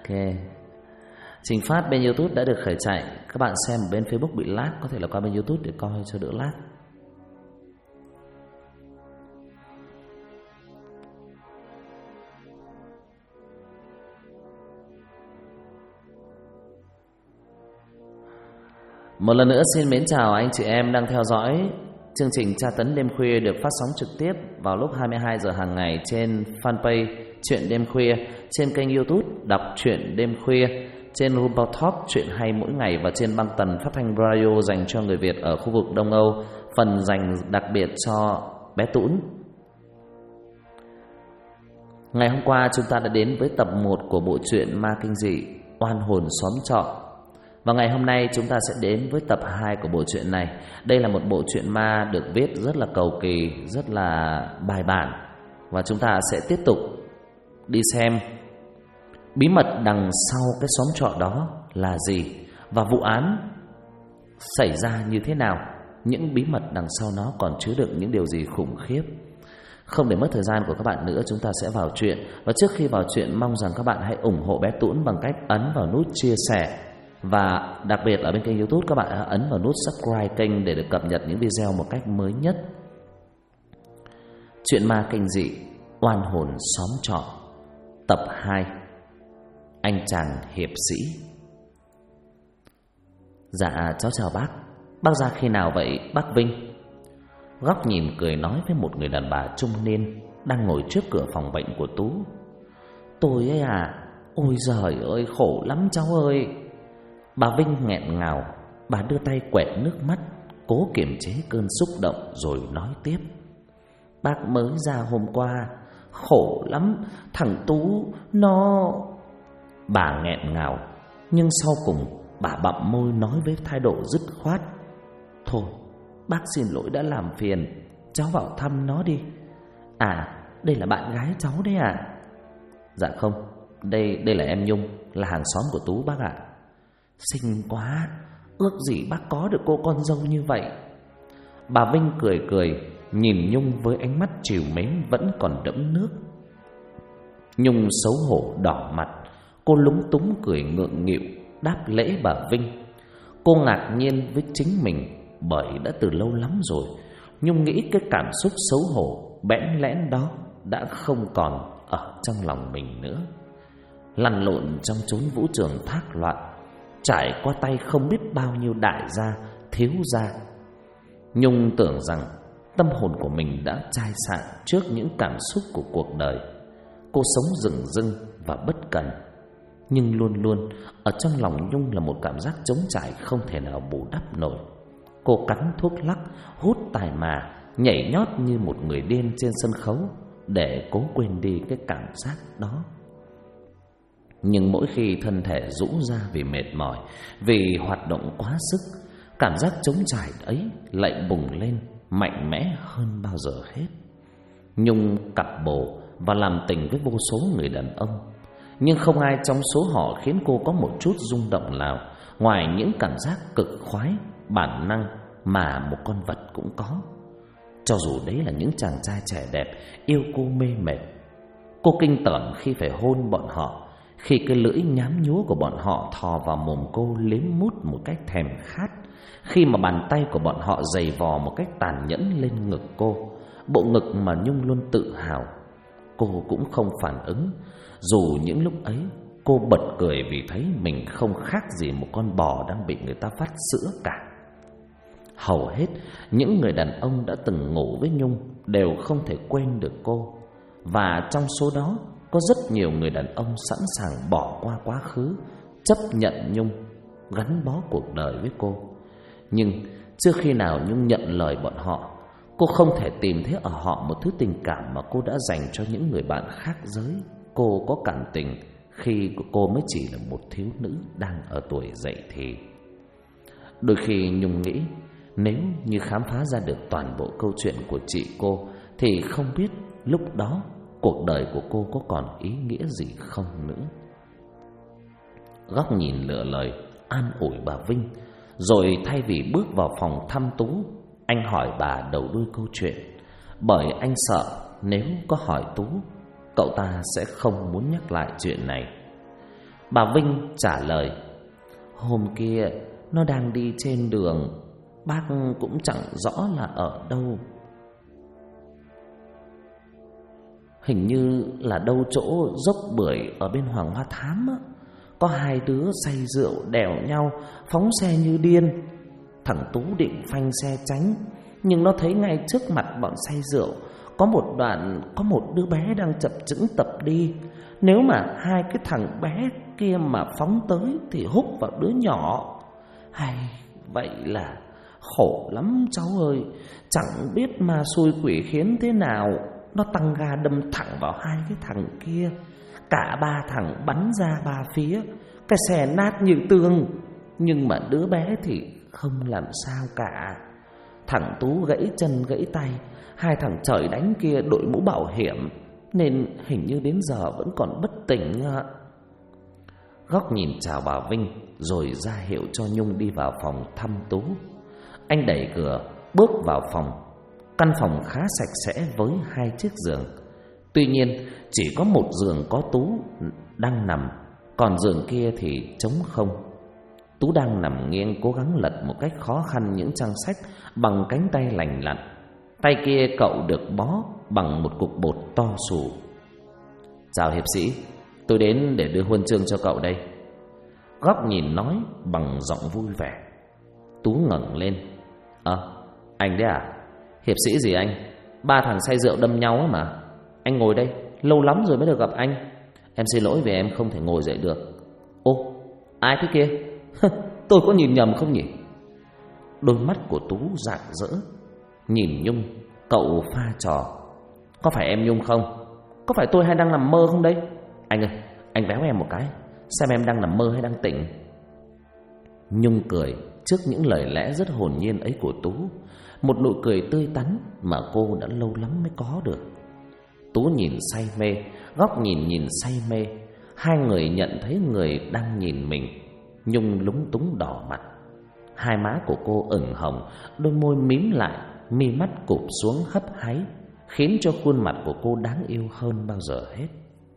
Ok. Trình phát bên YouTube đã được khởi chạy. Các bạn xem ở bên Facebook bị lag, có thể là qua bên YouTube để coi cho đỡ lag. Một lần nữa xin mến chào anh chị em đang theo dõi chương trình Tra tấn đêm khuya được phát sóng trực tiếp vào lúc 22 giờ hàng ngày trên fanpage Chuyện đêm khuya, trên kênh YouTube đọc Chuyện đêm khuya, trên Rumble Talk Chuyện hay mỗi ngày và trên băng tần phát thanh radio dành cho người Việt ở khu vực Đông Âu, phần dành đặc biệt cho bé Tũn. Ngày hôm qua chúng ta đã đến với tập 1 của bộ truyện ma kinh dị Oan hồn xóm trọ. Và ngày hôm nay chúng ta sẽ đến với tập 2 của bộ truyện này. Đây là một bộ truyện ma được viết rất là cầu kỳ, rất là bài bản. Và chúng ta sẽ tiếp tục đi xem bí mật đằng sau cái xóm trọ đó là gì, và vụ án xảy ra như thế nào, những bí mật đằng sau nó còn chứa đựng những điều gì khủng khiếp. Không để mất thời gian của các bạn nữa, chúng ta sẽ vào chuyện. Và trước khi vào chuyện, mong rằng các bạn hãy ủng hộ bé Tũn bằng cách ấn vào nút chia sẻ. Và đặc biệt ở bên kênh YouTube các bạn hãy ấn vào nút subscribe kênh để được cập nhật những video một cách mới nhất. Chuyện ma kinh dị Oan hồn xóm trọ, tập 2. Anh chàng hiệp sĩ. Dạ cháu chào bác. Bác ra khi nào vậy bác Vinh? Góc nhìn cười nói với một người đàn bà trung niên đang ngồi trước cửa phòng bệnh của Tú. Tôi ấy à, ôi giời ơi khổ lắm cháu ơi. Bà Vinh nghẹn ngào, bà đưa tay quẹt nước mắt, cố kiềm chế cơn xúc động rồi nói tiếp. Bác mới ra hôm qua, khổ lắm, thằng Tú nó... Bà nghẹn ngào, nhưng sau cùng bà bặm môi nói với thái độ dứt khoát. Thôi, bác xin lỗi đã làm phiền, cháu vào thăm nó đi. À, đây là bạn gái cháu đấy à? Dạ không, đây là em Nhung, là hàng xóm của Tú bác ạ. Xinh quá, ước gì bác có được cô con dâu như vậy. Bà Vinh cười cười, nhìn Nhung với ánh mắt trìu mến vẫn còn đẫm nước. Nhung xấu hổ đỏ mặt, cô lúng túng cười ngượng nghịu đáp lễ bà Vinh. Cô ngạc nhiên với chính mình, bởi đã từ lâu lắm rồi Nhung nghĩ cái cảm xúc xấu hổ bẽn lẽn đó đã không còn ở trong lòng mình nữa. Lăn lộn trong chốn vũ trường thác loạn, trải qua tay không biết bao nhiêu đại gia, thiếu gia, Nhung tưởng rằng tâm hồn của mình đã chai sạn trước những cảm xúc của cuộc đời. Cô sống rừng rưng và bất cần, nhưng luôn luôn ở trong lòng Nhung là một cảm giác trống trải không thể nào bù đắp nổi. Cô cắn thuốc lắc, hút tài mà, nhảy nhót như một người điên trên sân khấu để cố quên đi cái cảm giác đó. Nhưng mỗi khi thân thể rũ ra vì mệt mỏi, vì hoạt động quá sức, cảm giác trống trải ấy lại bùng lên mạnh mẽ hơn bao giờ hết. Nhung cặp bồ và làm tình với vô số người đàn ông, nhưng không ai trong số họ khiến cô có một chút rung động nào, ngoài những cảm giác cực khoái, bản năng mà một con vật cũng có. Cho dù đấy là những chàng trai trẻ đẹp, yêu cô mê mệt, cô kinh tởm khi phải hôn bọn họ, khi cái lưỡi nhám nhúa của bọn họ thò vào mồm cô liếm mút một cách thèm khát, khi mà bàn tay của bọn họ giày vò một cách tàn nhẫn lên ngực cô, bộ ngực mà Nhung luôn tự hào. Cô cũng không phản ứng, dù những lúc ấy cô bật cười vì thấy mình không khác gì một con bò đang bị người ta vắt sữa cả. Hầu hết những người đàn ông đã từng ngủ với Nhung đều không thể quên được cô, và trong số đó có rất nhiều người đàn ông sẵn sàng bỏ qua quá khứ, chấp nhận Nhung, gắn bó cuộc đời với cô. Nhưng chưa khi nào Nhung nhận lời bọn họ. Cô không thể tìm thấy ở họ một thứ tình cảm mà cô đã dành cho những người bạn khác giới. Cô có cảm tình khi cô mới chỉ là một thiếu nữ đang ở tuổi dậy thì. Đôi khi Nhung nghĩ, nếu như khám phá ra được toàn bộ câu chuyện của chị cô thì không biết lúc đó cuộc đời của cô có còn ý nghĩa gì không nữa. Góc nhìn lựa lời an ủi bà Vinh, rồi thay vì bước vào phòng thăm Tú, anh hỏi bà đầu đuôi câu chuyện, bởi anh sợ nếu có hỏi Tú, cậu ta sẽ không muốn nhắc lại chuyện này. Bà Vinh trả lời: Hôm kia nó đang đi trên đường, bác cũng chẳng rõ là ở đâu. Hình như là đâu chỗ dốc bưởi ở bên Hoàng Hoa Thám á. Có hai đứa say rượu đèo nhau, phóng xe như điên. Thằng Tú định phanh xe tránh, nhưng nó thấy ngay trước mặt bọn say rượu có một đoạn có một đứa bé đang chập chững tập đi. Nếu mà hai cái thằng bé kia mà phóng tới thì húc vào đứa nhỏ. Hay, vậy là khổ lắm cháu ơi. Chẳng biết ma xui quỷ khiến thế nào, nó tăng ga đâm thẳng vào hai cái thằng kia. Cả ba thằng bắn ra ba phía, cái xe nát như tương. Nhưng mà đứa bé thì không làm sao cả. Thằng Tú gãy chân gãy tay, hai thằng trời đánh kia đội mũ bảo hiểm, nên hình như đến giờ vẫn còn bất tỉnh ạ. Góc nhìn chào bà Vinh rồi ra hiệu cho Nhung đi vào phòng thăm Tú. Anh đẩy cửa bước vào phòng. Căn phòng khá sạch sẽ với hai chiếc giường. Tuy nhiên chỉ có một giường có Tú đang nằm, còn giường kia thì trống không. Tú đang nằm nghiêng cố gắng lật một cách khó khăn những trang sách bằng cánh tay lành lặn. Tay kia cậu được bó bằng một cục bột to xù. Chào hiệp sĩ, tôi đến để đưa huân chương cho cậu đây. Góc nhìn nói bằng giọng vui vẻ. Tú ngẩng lên. Anh đấy à? Hiệp sĩ gì anh? Ba thằng say rượu đâm nhau mà. Anh ngồi đây, lâu lắm rồi mới được gặp anh. Em xin lỗi vì em không thể ngồi dậy được. Ô, ai thế kia? Tôi có nhìn nhầm không nhỉ? Đôi mắt của Tú rạng rỡ. Nhìn Nhung, cậu pha trò. Có phải em Nhung không? Có phải tôi hay đang nằm mơ không đấy? Anh ơi, anh véo em một cái, xem em đang nằm mơ hay đang tỉnh. Nhung cười trước những lời lẽ rất hồn nhiên ấy của Tú. Một nụ cười tươi tắn mà cô đã lâu lắm mới có được. Tú nhìn say mê, Góc nhìn say mê. Hai người nhận thấy người đang nhìn mình. Nhung lúng túng đỏ mặt. Hai má của cô ửng hồng, đôi môi mím lại, mi mắt cụp xuống hấp háy, khiến cho khuôn mặt của cô đáng yêu hơn bao giờ hết.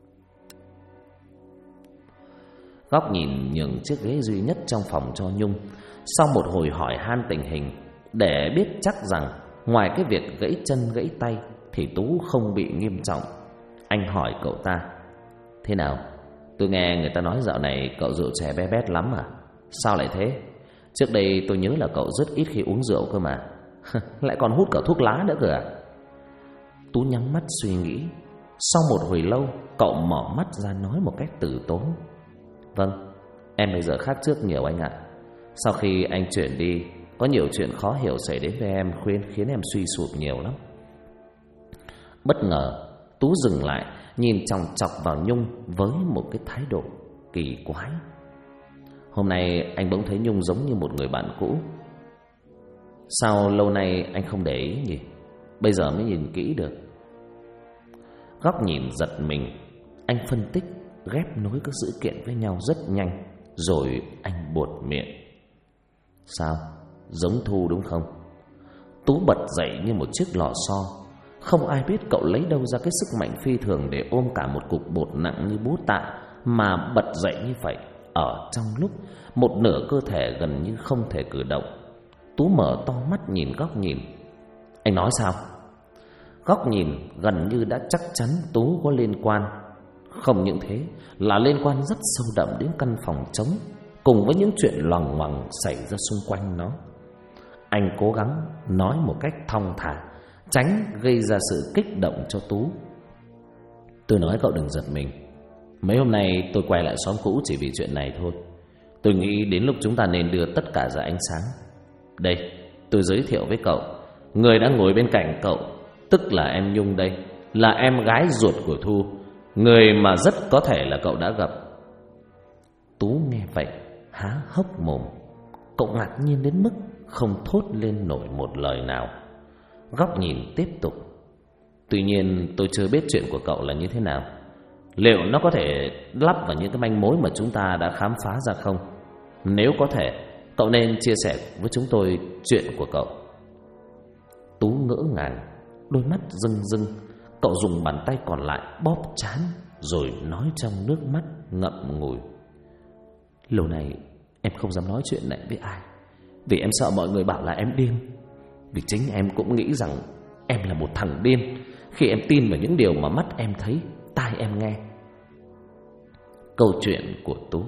Góc nhìn nhường chiếc ghế duy nhất trong phòng cho Nhung. Sau một hồi hỏi han tình hình, để biết chắc rằng ngoài cái việc gãy chân gãy tay thì Tú không bị nghiêm trọng, anh hỏi cậu ta: Thế nào? Tôi nghe người ta nói dạo này cậu rượu chè bé bét lắm à? Sao lại thế? Trước đây tôi nhớ là cậu rất ít khi uống rượu cơ mà. Lại còn hút cả thuốc lá nữa cơ à? Tú nhắm mắt suy nghĩ. Sau một hồi lâu, cậu mở mắt ra nói một cách từ tốn: Vâng, em bây giờ khác trước nhiều anh ạ. Sau khi anh chuyển đi, có nhiều chuyện khó hiểu xảy đến với em, khiến em suy sụp nhiều lắm. Bất ngờ, Tú dừng lại, nhìn chòng chọc vào Nhung với một cái thái độ kỳ quái. Hôm nay anh bỗng thấy Nhung giống như một người bạn cũ. Sao lâu nay anh không để ý nhỉ? Bây giờ mới nhìn kỹ được. Góc nhìn giật mình. Anh phân tích, ghép nối các sự kiện với nhau rất nhanh. Rồi anh buột miệng: Sao? Giống Thu đúng không? Tú bật dậy như một chiếc lò xo. Không ai biết cậu lấy đâu ra cái sức mạnh phi thường để ôm cả một cục bột nặng như búa tạ mà bật dậy như vậy ở trong lúc một nửa cơ thể gần như không thể cử động. Tú mở to mắt nhìn Góc nhìn. Anh nói sao? Góc nhìn gần như đã chắc chắn Tú có liên quan. Không những thế, là liên quan rất sâu đậm đến căn phòng trống, cùng với những chuyện loằng ngoằng xảy ra xung quanh nó. Anh cố gắng nói một cách thong thả, tránh gây ra sự kích động cho Tú. Tôi nói cậu đừng giật mình. Mấy hôm nay tôi quay lại xóm cũ chỉ vì chuyện này thôi. Tôi nghĩ đến lúc chúng ta nên đưa tất cả ra ánh sáng. Đây, tôi giới thiệu với cậu, người đang ngồi bên cạnh cậu, tức là em Nhung đây, là em gái ruột của Thu, người mà rất có thể là cậu đã gặp. Tú nghe vậy há hốc mồm. Cậu ngạc nhiên đến mức không thốt lên nổi một lời nào. Góc nhìn tiếp tục: Tuy nhiên tôi chưa biết chuyện của cậu là như thế nào. Liệu nó có thể lắp vào những cái manh mối mà chúng ta đã khám phá ra không? Nếu có thể, cậu nên chia sẻ với chúng tôi chuyện của cậu. Tú ngỡ ngàng, đôi mắt rưng rưng. Cậu dùng bàn tay còn lại bóp trán, rồi nói trong nước mắt ngậm ngùi: Lâu này em không dám nói chuyện này với ai, vì em sợ mọi người bảo là em điên. Vì chính em cũng nghĩ rằng em là một thằng điên khi em tin vào những điều mà mắt em thấy, tai em nghe. Câu chuyện của Tú.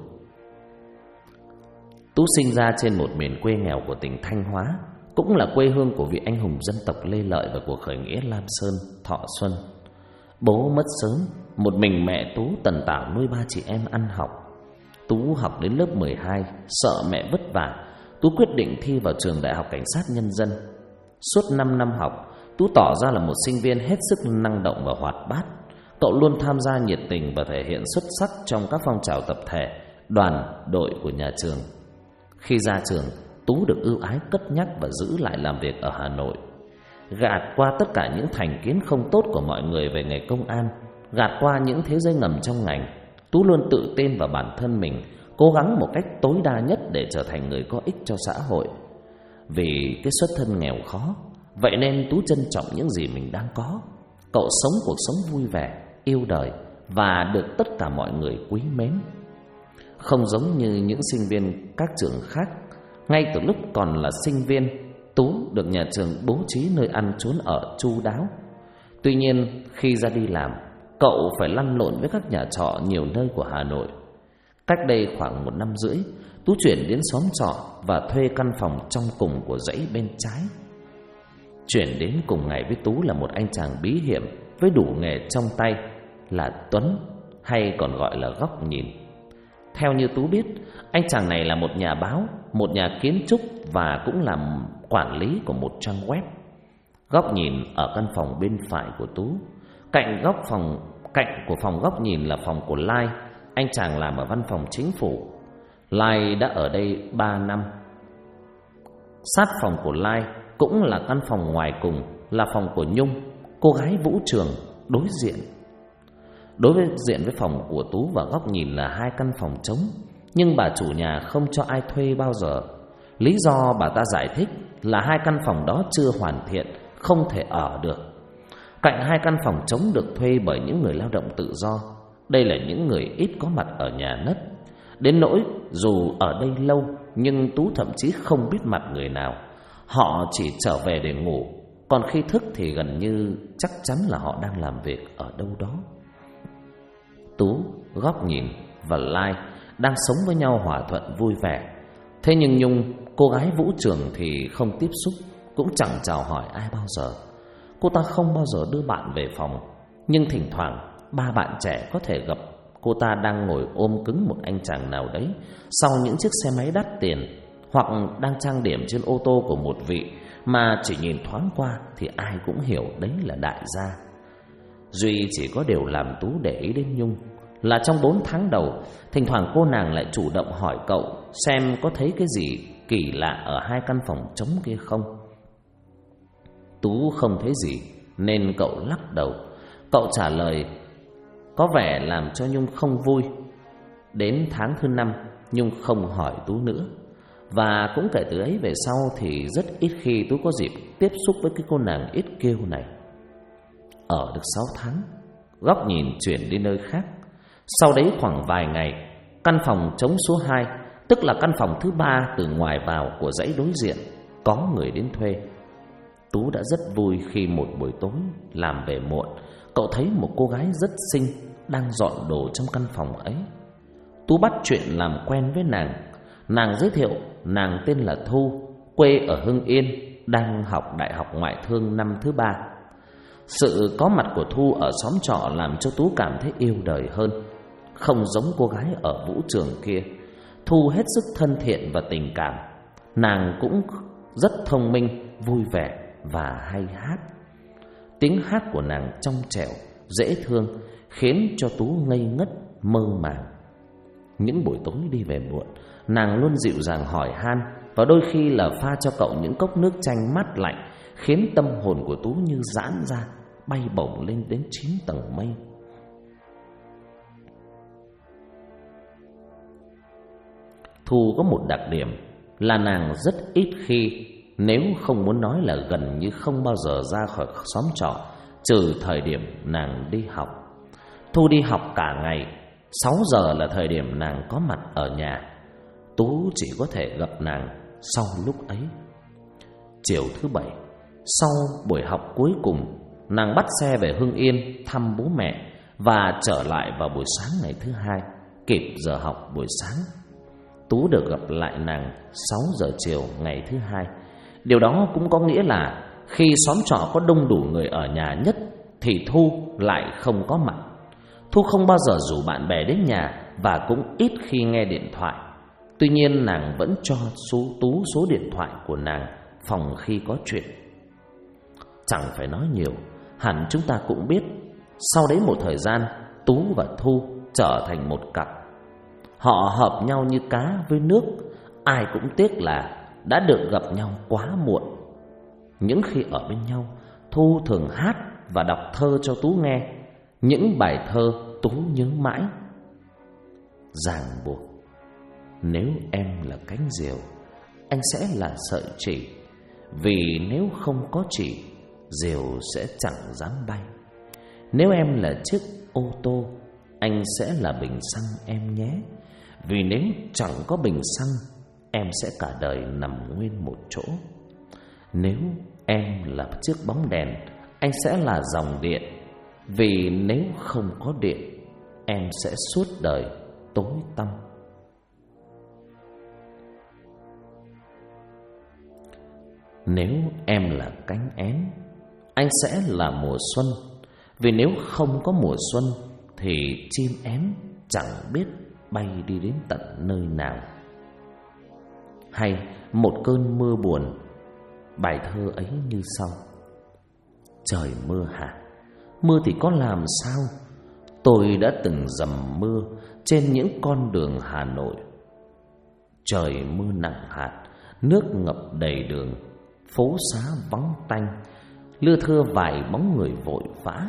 Tú sinh ra trên một miền quê nghèo của tỉnh Thanh Hóa, cũng là quê hương của vị anh hùng dân tộc Lê Lợi và cuộc khởi nghĩa Lam Sơn, Thọ Xuân. Bố mất sớm, một mình mẹ Tú tần tảo nuôi 3 chị em ăn học. Tú học đến lớp 12, sợ mẹ vất vả, Tú quyết định thi vào trường Đại học Cảnh sát Nhân dân. Suốt 5 năm học, Tú tỏ ra là một sinh viên hết sức năng động và hoạt bát. Cậu luôn tham gia nhiệt tình và thể hiện xuất sắc trong các phong trào tập thể, đoàn, đội của nhà trường. Khi ra trường, Tú được ưu ái cất nhắc và giữ lại làm việc ở Hà Nội. Gạt qua tất cả những thành kiến không tốt của mọi người về nghề công an, gạt qua những thế giới ngầm trong ngành, Tú luôn tự tin vào bản thân mình, cố gắng một cách tối đa nhất để trở thành người có ích cho xã hội. Vì cái xuất thân nghèo khó, vậy nên Tú trân trọng những gì mình đang có. Cậu sống cuộc sống vui vẻ, yêu đời và được tất cả mọi người quý mến. Không giống như những sinh viên các trường khác, ngay từ lúc còn là sinh viên, Tú được nhà trường bố trí nơi ăn trốn ở chu đáo. Tuy nhiên, khi ra đi làm, cậu phải lăn lộn với các nhà trọ nhiều nơi của Hà Nội. Cách đây khoảng 1 năm rưỡi, Tú chuyển đến xóm trọ và thuê căn phòng trong cùng của dãy bên trái. Chuyển đến cùng ngày với Tú là một anh chàng bí hiểm với đủ nghề trong tay là Tuấn, hay còn gọi là Góc Nhìn. Theo như Tú biết, anh chàng này là một nhà báo, một nhà kiến trúc và cũng là quản lý của một trang web. Góc Nhìn ở căn phòng bên phải của Tú. Cạnh của phòng Góc Nhìn là phòng của Lai. Anh chàng làm ở văn phòng chính phủ. Lai đã ở đây 3 năm. Sát phòng của Lai cũng là căn phòng ngoài cùng là phòng của Nhung, cô gái Vũ Trường đối diện. Đối diện với phòng của Tú và Góc Nhìn là 2 căn phòng trống, nhưng bà chủ nhà không cho ai thuê bao giờ. Lý do bà ta giải thích là 2 căn phòng đó chưa hoàn thiện, không thể ở được. Cạnh 2 căn phòng trống được thuê bởi những người lao động tự do. Đây là những người ít có mặt ở nhà nấc, đến nỗi dù ở đây lâu nhưng Tú thậm chí không biết mặt người nào. Họ chỉ trở về để ngủ, còn khi thức thì gần như chắc chắn là họ đang làm việc ở đâu đó. Tú, Góc Nhìn và Lai đang sống với nhau hòa thuận vui vẻ. Thế nhưng Nhung, cô gái Vũ Trường thì không tiếp xúc, cũng chẳng chào hỏi ai bao giờ. Cô ta không bao giờ đưa bạn về phòng, nhưng thỉnh thoảng 3 bạn trẻ có thể gặp cô ta đang ngồi ôm cứng một anh chàng nào đấy sau những chiếc xe máy đắt tiền, hoặc đang trang điểm trên ô tô của một vị mà chỉ nhìn thoáng qua thì ai cũng hiểu đấy là đại gia. Duy chỉ có điều làm Tú để ý đến Nhung là trong 4 tháng đầu, thỉnh thoảng cô nàng lại chủ động hỏi cậu xem có thấy cái gì kỳ lạ ở 2 căn phòng trống kia không. Tú không thấy gì nên cậu lắc đầu. Cậu trả lời có vẻ làm cho Nhung không vui. Đến tháng thứ 5, Nhung không hỏi Tú nữa. Và cũng kể từ ấy về sau thì rất ít khi Tú có dịp tiếp xúc với cái cô nàng ít kêu này. Ở được 6 tháng, Góc Nhìn chuyển đi nơi khác. Sau đấy khoảng vài ngày, căn phòng trống số 2, tức là căn phòng thứ 3 từ ngoài vào của dãy đối diện, có người đến thuê. Tú đã rất vui khi một buổi tối làm về muộn, cậu thấy một cô gái rất xinh đang dọn đồ trong căn phòng ấy. Tú bắt chuyện làm quen với nàng. Nàng giới thiệu nàng tên là Thu, quê ở Hưng Yên, đang học Đại học Ngoại thương năm thứ 3. Sự có mặt của Thu ở xóm trọ làm cho Tú cảm thấy yêu đời hơn. Không giống cô gái ở Vũ Trường kia, Thu hết sức thân thiện và tình cảm. Nàng cũng rất thông minh, vui vẻ và hay hát. Tiếng hát của nàng trong trẻo, dễ thương, khiến cho Tú ngây ngất, mơ màng. Những buổi tối đi về muộn, nàng luôn dịu dàng hỏi han, và đôi khi là pha cho cậu những cốc nước chanh mát lạnh, khiến tâm hồn của Tú như giãn ra, bay bổng lên đến 9 tầng mây. Thu có một đặc điểm là nàng rất ít khi, nếu không muốn nói là gần như không bao giờ ra khỏi xóm trọ, trừ thời điểm nàng đi học. Thu đi học cả ngày, 6 giờ là thời điểm nàng có mặt ở nhà. Tú chỉ có thể gặp nàng sau lúc ấy. Chiều thứ Bảy, sau buổi học cuối cùng, nàng bắt xe về Hưng Yên thăm bố mẹ và trở lại vào buổi sáng ngày thứ Hai, kịp giờ học buổi sáng. Tú được gặp lại nàng 6 giờ chiều ngày thứ Hai. Điều đó cũng có nghĩa là khi xóm trọ có đông đủ người ở nhà nhất thì Thu lại không có mặt. Thu không bao giờ rủ bạn bè đến nhà và cũng ít khi nghe điện thoại. Tuy nhiên nàng vẫn cho Tú số điện thoại của nàng phòng khi có chuyện. Chẳng phải nói nhiều, hẳn chúng ta cũng biết, sau đấy một thời gian, Tú và Thu trở thành một cặp. Họ hợp nhau như cá với nước. Ai cũng tiếc là đã được gặp nhau quá muộn. Những khi ở bên nhau, Thu thường hát và đọc thơ cho Tú nghe. Những bài thơ Tú nhớ mãi. Ràng buộc: nếu em là cánh diều, anh sẽ là sợi chỉ. Vì nếu không có chỉ, diều sẽ chẳng dám bay. Nếu em là chiếc ô tô, anh sẽ là bình xăng em nhé. Vì nếu chẳng có bình xăng, em sẽ cả đời nằm nguyên một chỗ. Nếu em là chiếc bóng đèn, anh sẽ là dòng điện. Vì nếu không có điện, em sẽ suốt đời tối tăm. Nếu em là cánh én, anh sẽ là mùa xuân. Vì nếu không có mùa xuân thì chim én chẳng biết bay đi đến tận nơi nào. Hay một cơn mưa buồn, bài thơ ấy như sau: trời mưa hả? Mưa thì có làm sao? Tôi đã từng dầm mưa trên những con đường Hà Nội. Trời mưa nặng hạt, nước ngập đầy đường, phố xá vắng tanh, lưa thưa vài bóng người vội vã.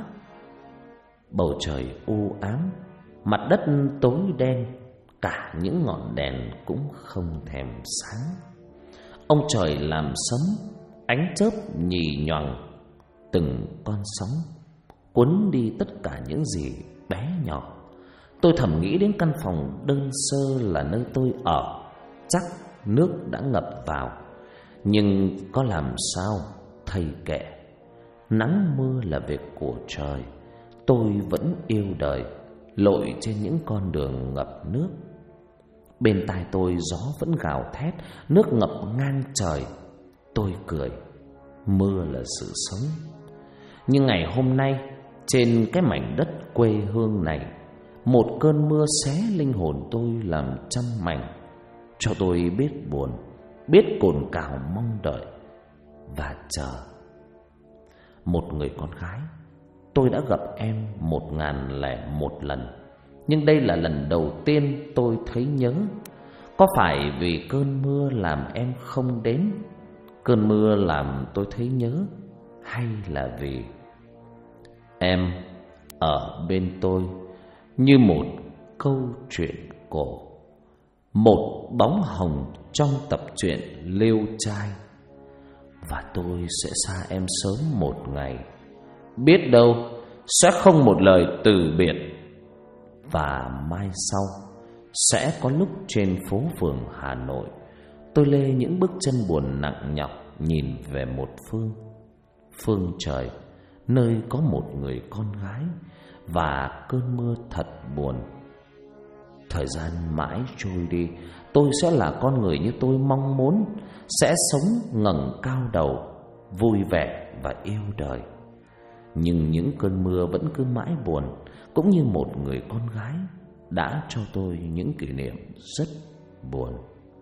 Bầu trời u ám, mặt đất tối đen, cả những ngọn đèn cũng không thèm sáng. Ông trời làm sấm, ánh chớp nhì nhoằng, từng con sóng cuốn đi tất cả những gì bé nhỏ. Tôi thầm nghĩ đến căn phòng đơn sơ là nơi tôi ở. Chắc nước đã ngập vào, nhưng có làm sao, thầy kệ. Nắng mưa là việc của trời. Tôi vẫn yêu đời, lội trên những con đường ngập nước. Bên tai tôi gió vẫn gào thét, nước ngập ngang trời. Tôi cười, mưa là sự sống. Nhưng ngày hôm nay, trên cái mảnh đất quê hương này, một cơn mưa xé linh hồn tôi làm trăm mảnh, cho tôi biết buồn, biết cồn cào mong đợi và chờ. Một người con gái, tôi đã gặp em 1001 lần, nhưng đây là lần đầu tiên tôi thấy nhớ. Có phải vì cơn mưa làm em không đến, cơn mưa làm tôi thấy nhớ, hay là vì em ở bên tôi như một câu chuyện cổ, một bóng hồng trong tập truyện Liêu Trai, và tôi sẽ xa em sớm một ngày. Biết đâu sẽ không một lời từ biệt, và mai sau sẽ có lúc trên phố phường Hà Nội, tôi lê những bước chân buồn nặng nhọc nhìn về một phương trời, nơi có một người con gái và cơn mưa thật buồn. Thời gian mãi trôi đi, tôi sẽ là con người như tôi mong muốn, sẽ sống ngẩng cao đầu, vui vẻ và yêu đời. Nhưng những cơn mưa vẫn cứ mãi buồn, cũng như một người con gái đã cho tôi những kỷ niệm rất buồn.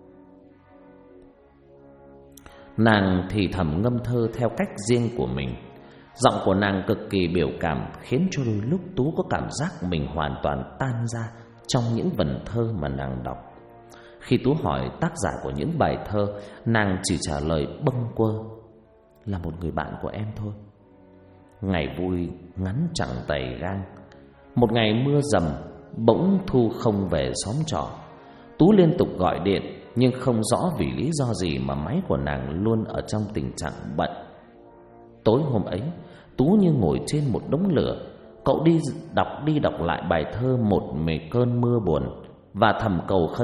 Nàng thì thầm ngâm thơ theo cách riêng của mình. Giọng của nàng cực kỳ biểu cảm, khiến cho đôi lúc Tú có cảm giác mình hoàn toàn tan ra trong những vần thơ mà nàng đọc. Khi Tú hỏi tác giả của những bài thơ, nàng chỉ trả lời bâng quơ: là một người bạn của em thôi. Ngày vui ngắn chẳng tày gang. Một ngày mưa dầm, bỗng Thu không về xóm trọ. Tú liên tục gọi điện, nhưng không rõ vì lý do gì mà máy của nàng luôn ở trong tình trạng bận. Tối hôm ấy, Tú như ngồi trên một đống lửa. Cậu đi đọc lại bài thơ Một Cơn Mưa Buồn và thầm cầu khấn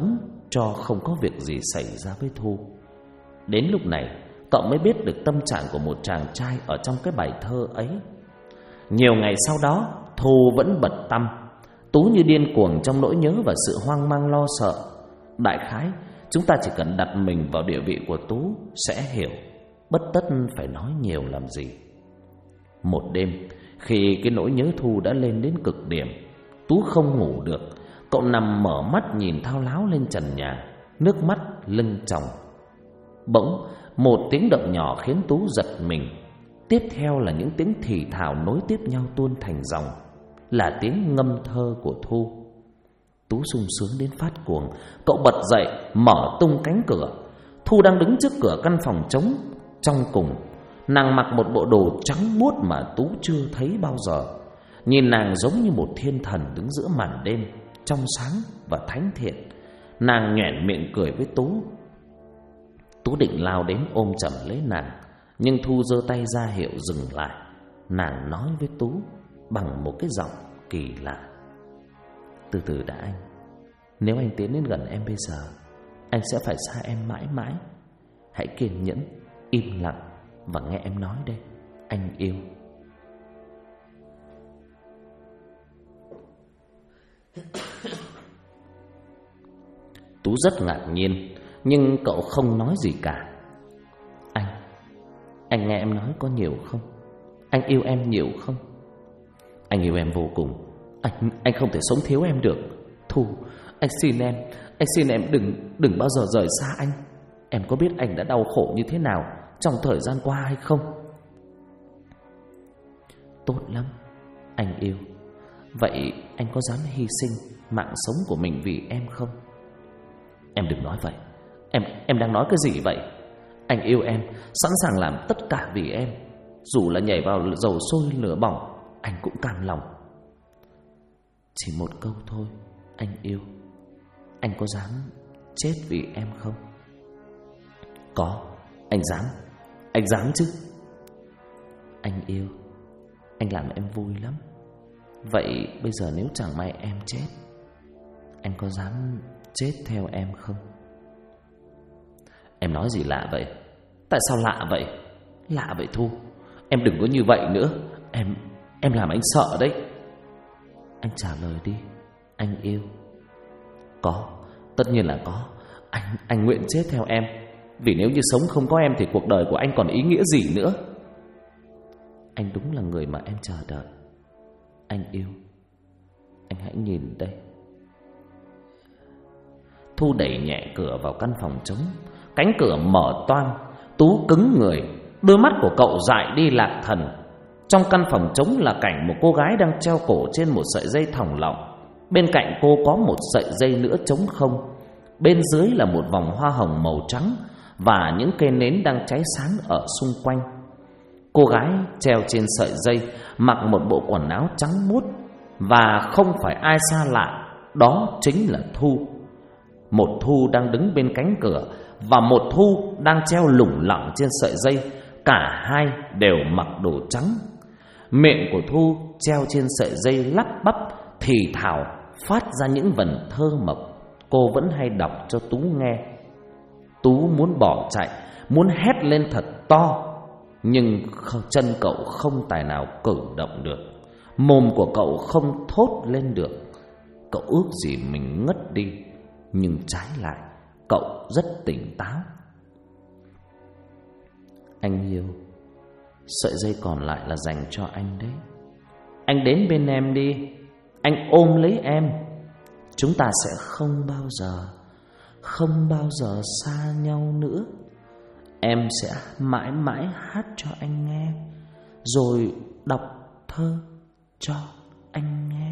cho không có việc gì xảy ra với Thu. Đến lúc này cậu mới biết được tâm trạng của một chàng trai ở trong cái bài thơ ấy. Nhiều ngày sau đó, Thu vẫn bật tăm. Tú như điên cuồng trong nỗi nhớ và sự hoang mang lo sợ. Đại khái chúng ta chỉ cần đặt mình vào địa vị của Tú sẽ hiểu, bất tất phải nói nhiều làm gì. Một đêm, khi cái nỗi nhớ Thu đã lên đến cực điểm, Tú không ngủ được. Cậu nằm mở mắt nhìn thao láo lên trần nhà, nước mắt lưng tròng. Bỗng một tiếng động nhỏ khiến Tú giật mình. Tiếp theo là những tiếng thì thào nối tiếp nhau tuôn thành dòng, là tiếng ngâm thơ của Thu. Tú sung sướng đến phát cuồng. Cậu bật dậy mở tung cánh cửa. Thu đang đứng trước cửa căn phòng trống. Trong cùng, nàng mặc một bộ đồ trắng muốt mà Tú chưa thấy bao giờ. Nhìn nàng giống như một thiên thần đứng giữa màn đêm, trong sáng và thánh thiện. Nàng nhoẻn miệng cười với Tú. Tú định lao đến ôm chầm lấy nàng, nhưng Thu giơ tay ra hiệu dừng lại. Nàng nói với Tú bằng một cái giọng kỳ lạ: "Từ từ đã anh. Nếu anh tiến đến gần em bây giờ, anh sẽ phải xa em mãi mãi. Hãy kiên nhẫn, im lặng và nghe em nói đây. Anh yêu." Tú rất ngạc nhiên, nhưng cậu không nói gì cả. Anh nghe em nói có nhiều không? Anh yêu em nhiều không? Anh yêu em vô cùng. Anh không thể sống thiếu em được. Thu, anh xin em đừng bao giờ rời xa anh. Em có biết anh đã đau khổ như thế nào trong thời gian qua hay không? Tốt lắm, anh yêu. Vậy anh có dám hy sinh mạng sống của mình vì em không? Em đừng nói vậy. Em đang nói cái gì vậy? Anh yêu em, sẵn sàng làm tất cả vì em. Dù là nhảy vào dầu sôi lửa bỏng, anh cũng cam lòng. Chỉ một câu thôi, anh yêu. Anh có dám chết vì em không? Có, anh dám chứ. Anh yêu, anh làm em vui lắm. Vậy bây giờ nếu chẳng may em chết, anh có dám chết theo em không? Em nói gì lạ vậy? Tại sao lạ vậy? Lạ vậy Thu. Em đừng có như vậy nữa. Em làm anh sợ đấy. Anh trả lời đi, anh yêu. Có, tất nhiên là có. Anh nguyện chết theo em. Vì nếu như sống không có em thì cuộc đời của anh còn ý nghĩa gì nữa. Anh đúng là người mà em chờ đợi. Anh yêu. Anh hãy nhìn đây. Thu đẩy nhẹ cửa vào căn phòng trống. Cánh cửa mở toang. Tú cứng người. Đôi mắt của cậu dại đi lạc thần. Trong căn phòng trống là cảnh một cô gái đang treo cổ trên một sợi dây thòng lọng. Bên cạnh cô có một sợi dây nữa trống không. Bên dưới là một vòng hoa hồng màu trắng và những cây nến đang cháy sáng ở xung quanh. Cô gái treo trên sợi dây mặc một bộ quần áo trắng muốt, và không phải ai xa lạ, đó chính là Thu. Một Thu đang đứng bên cánh cửa và một Thu đang treo lủng lẳng trên sợi dây. Cả hai đều mặc đồ trắng. Miệng của Thu treo trên sợi dây lắp bắp thì thào, phát ra những vần thơ mộc cô vẫn hay đọc cho Tú nghe. Tú muốn bỏ chạy, muốn hét lên thật to, nhưng chân cậu không tài nào cử động được. Mồm của cậu không thốt lên được. Cậu ước gì mình ngất đi, nhưng trái lại cậu rất tỉnh táo. Anh yêu, sợi dây còn lại là dành cho anh đấy. Anh đến bên em đi, anh ôm lấy em. Chúng ta sẽ không bao giờ xa nhau nữa. Em sẽ mãi mãi hát cho anh nghe, rồi đọc thơ cho anh nghe.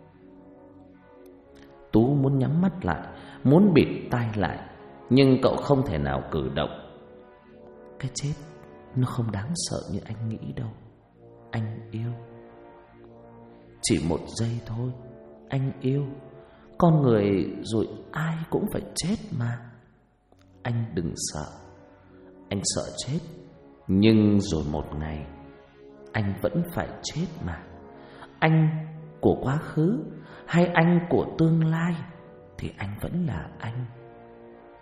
Tú muốn nhắm mắt lại, muốn bịt tai lại, nhưng cậu không thể nào cử động. Cái chết nó không đáng sợ như anh nghĩ đâu, anh yêu. Chỉ một giây thôi, anh yêu. Con người rồi ai cũng phải chết mà. Anh đừng sợ. Anh sợ chết, nhưng rồi một ngày anh vẫn phải chết mà. Anh của quá khứ hay anh của tương lai thì anh vẫn là anh.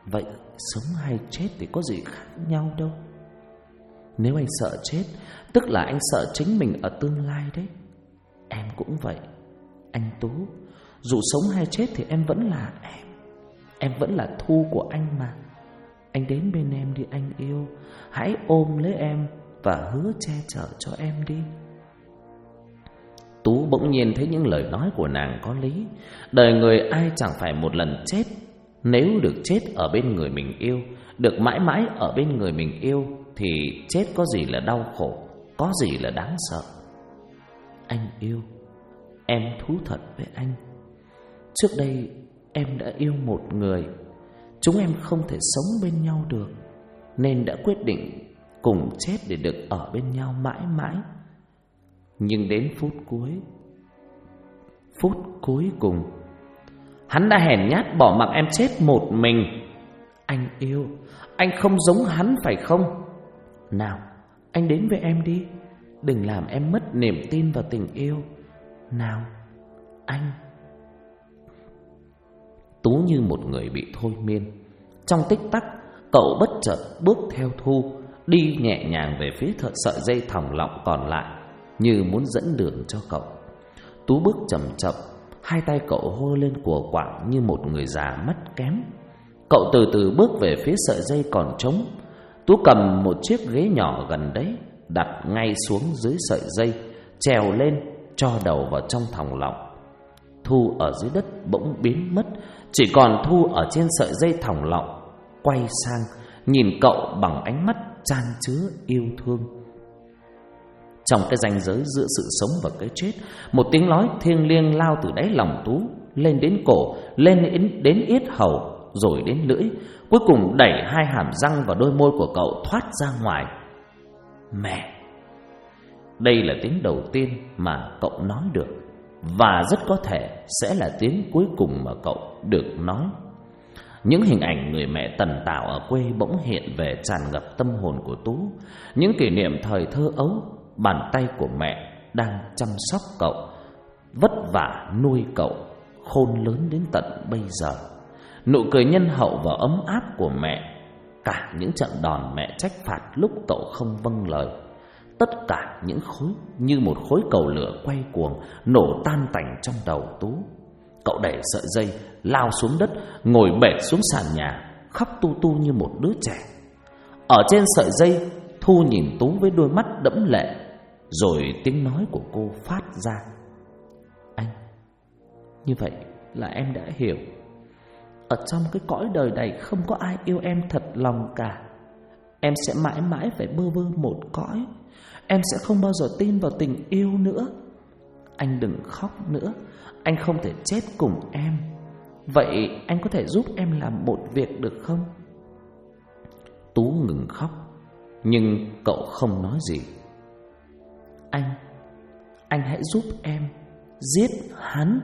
Vậy sống hay chết thì có gì khác nhau đâu. Nếu anh sợ chết, tức là anh sợ chính mình ở tương lai đấy. Em cũng vậy, anh Tú. Dù sống hay chết thì em vẫn là em. Em vẫn là Thu của anh mà. Anh đến bên em đi anh yêu. Hãy ôm lấy em và hứa che chở cho em đi. Tú bỗng nhiên thấy những lời nói của nàng có lý. Đời người ai chẳng phải một lần chết. Nếu được chết ở bên người mình yêu, được mãi mãi ở bên người mình yêu, thì chết có gì là đau khổ, có gì là đáng sợ. Anh yêu, em thú thật với anh. Trước đây em đã yêu một người. Chúng em không thể sống bên nhau được, nên đã quyết định cùng chết để được ở bên nhau mãi mãi. Nhưng đến phút cuối cùng, hắn đã hèn nhát bỏ mặc em chết một mình. Anh yêu, anh không giống hắn phải không? Nào, anh đến với em đi. Đừng làm em mất niềm tin vào tình yêu. Nào, anh. Tú như một người bị thôi miên. Trong tích tắc, cậu bất chợt bước theo Thu, đi nhẹ nhàng về phía sợi dây thòng lọng còn lại, như muốn dẫn đường cho cậu. Tú bước chậm chậm, hai tay cậu hô lên của quạng như một người già mắt kém. Cậu từ từ bước về phía sợi dây còn trống. Tú cầm một chiếc ghế nhỏ gần đấy, đặt ngay xuống dưới sợi dây, trèo lên, cho đầu vào trong thòng lọng. Thu ở dưới đất bỗng biến mất, chỉ còn Thu ở trên sợi dây thòng lọng, quay sang nhìn cậu bằng ánh mắt chan chứa yêu thương. Trong cái ranh giới giữa sự sống và cái chết, một tiếng nói thiêng liêng lao từ đáy lòng Tú lên đến cổ, lên đến yết hầu, rồi đến lưỡi, cuối cùng đẩy hai hàm răng vào đôi môi của cậu thoát ra ngoài. Mẹ! Đây là tiếng đầu tiên mà cậu nói được, và rất có thể sẽ là tiếng cuối cùng mà cậu được nói. Những hình ảnh người mẹ tần tảo ở quê bỗng hiện về, tràn ngập tâm hồn của Tú. Những kỷ niệm thời thơ ấu, bàn tay của mẹ đang chăm sóc cậu, vất vả nuôi cậu khôn lớn đến tận bây giờ. Nụ cười nhân hậu và ấm áp của mẹ, cả những trận đòn mẹ trách phạt lúc cậu không vâng lời. Tất cả những khối như một khối cầu lửa quay cuồng, nổ tan tành trong đầu Tú. Cậu đẩy sợi dây, lao xuống đất, ngồi bệt xuống sàn nhà, khóc tu tu như một đứa trẻ. Ở trên sợi dây, Thu nhìn Tú với đôi mắt đẫm lệ, rồi tiếng nói của cô phát ra. Anh, như vậy là em đã hiểu. Ở trong cái cõi đời này không có ai yêu em thật lòng cả. Em sẽ mãi mãi phải bơ vơ một cõi. Em sẽ không bao giờ tin vào tình yêu nữa. Anh đừng khóc nữa. Anh không thể chết cùng em. Vậy anh có thể giúp em làm một việc được không? Tú ngừng khóc, nhưng cậu không nói gì. Anh hãy giúp em giết hắn.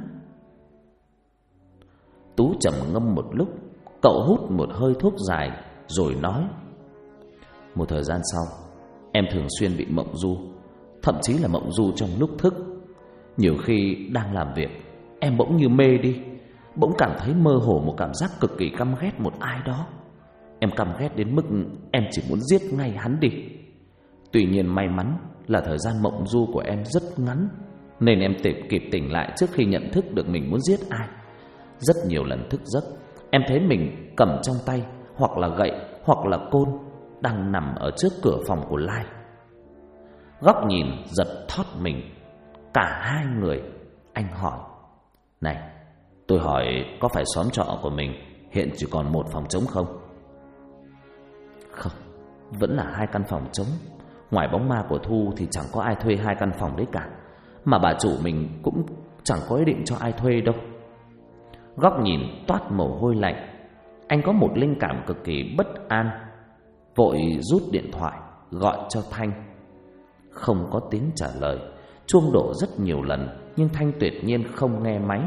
Tú trầm ngâm một lúc, cậu hút một hơi thuốc dài rồi nói. Một thời gian sau, em thường xuyên bị mộng du, thậm chí là mộng du trong lúc thức. Nhiều khi đang làm việc, em bỗng như mê đi, bỗng cảm thấy mơ hồ một cảm giác cực kỳ căm ghét một ai đó. Em căm ghét đến mức em chỉ muốn giết ngay hắn đi. Tuy nhiên may mắn là thời gian mộng du của em rất ngắn, nên em kịp tỉnh lại trước khi nhận thức được mình muốn giết ai. Rất nhiều lần thức giấc, em thấy mình cầm trong tay hoặc là gậy hoặc là côn, đang nằm ở trước cửa phòng của Lai. Góc nhìn giật thót mình. Cả hai người. Anh hỏi. Này, tôi hỏi có phải xóm trọ của mình hiện chỉ còn một phòng trống không? Không, vẫn là hai căn phòng trống. Ngoài bóng ma của Thu thì chẳng có ai thuê hai căn phòng đấy cả. Mà bà chủ mình cũng chẳng có ý định cho ai thuê đâu. Góc nhìn toát mồ hôi lạnh. Anh có một linh cảm cực kỳ bất an, vội rút điện thoại gọi cho Thanh. Không có tiếng trả lời. Chuông đổ rất nhiều lần, nhưng Thanh tuyệt nhiên không nghe máy.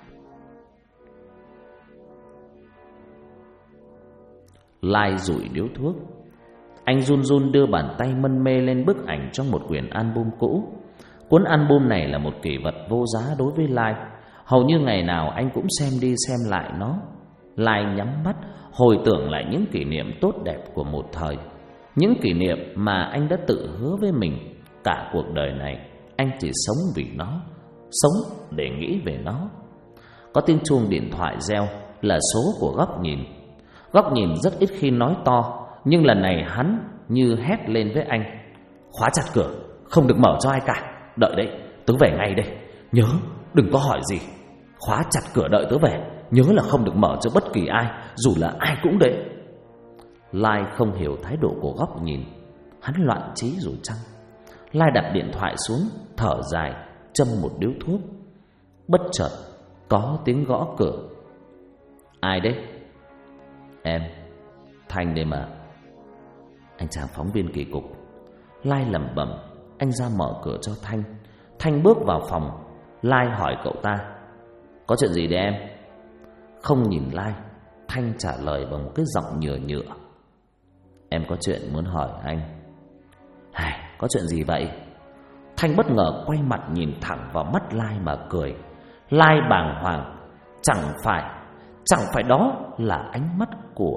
Lai rủi điếu thuốc. Anh run run đưa bàn tay mân mê lên bức ảnh trong một quyển album cũ. Cuốn album này là một kỷ vật vô giá đối với Lai. Hầu như ngày nào anh cũng xem đi xem lại nó. Lai nhắm mắt hồi tưởng lại những kỷ niệm tốt đẹp của một thời, những kỷ niệm mà anh đã tự hứa với mình cả cuộc đời này anh chỉ sống vì nó, sống để nghĩ về nó. Có tiếng chuông điện thoại reo, là số của Góc Nhìn. Góc Nhìn rất ít khi nói to, nhưng lần này hắn như hét lên với anh: khóa chặt cửa, không được mở cho ai cả. Đợi đấy, tớ về ngay đây. Nhớ, đừng có hỏi gì. Khóa chặt cửa đợi tớ về. Nhớ là không được mở cho bất kỳ ai, dù là ai cũng đấy. Lai không hiểu thái độ của Góc Nhìn. Hắn loạn trí rồi chăng? Lai đặt điện thoại xuống, thở dài, châm một điếu thuốc. Bất chợt có tiếng gõ cửa. Ai đấy? Em, Thanh đây mà. Anh chàng phóng viên kỳ cục. Lai lẩm bẩm. Anh ra mở cửa cho Thanh. Thanh bước vào phòng. Lai hỏi cậu ta: có chuyện gì đấy em? Không nhìn Lai, Thanh trả lời bằng một cái giọng nhựa nhựa: em có chuyện muốn hỏi anh. Có chuyện gì vậy? Thanh bất ngờ quay mặt nhìn thẳng vào mắt Lai mà cười. Lai bàng hoàng. Chẳng phải đó là ánh mắt của...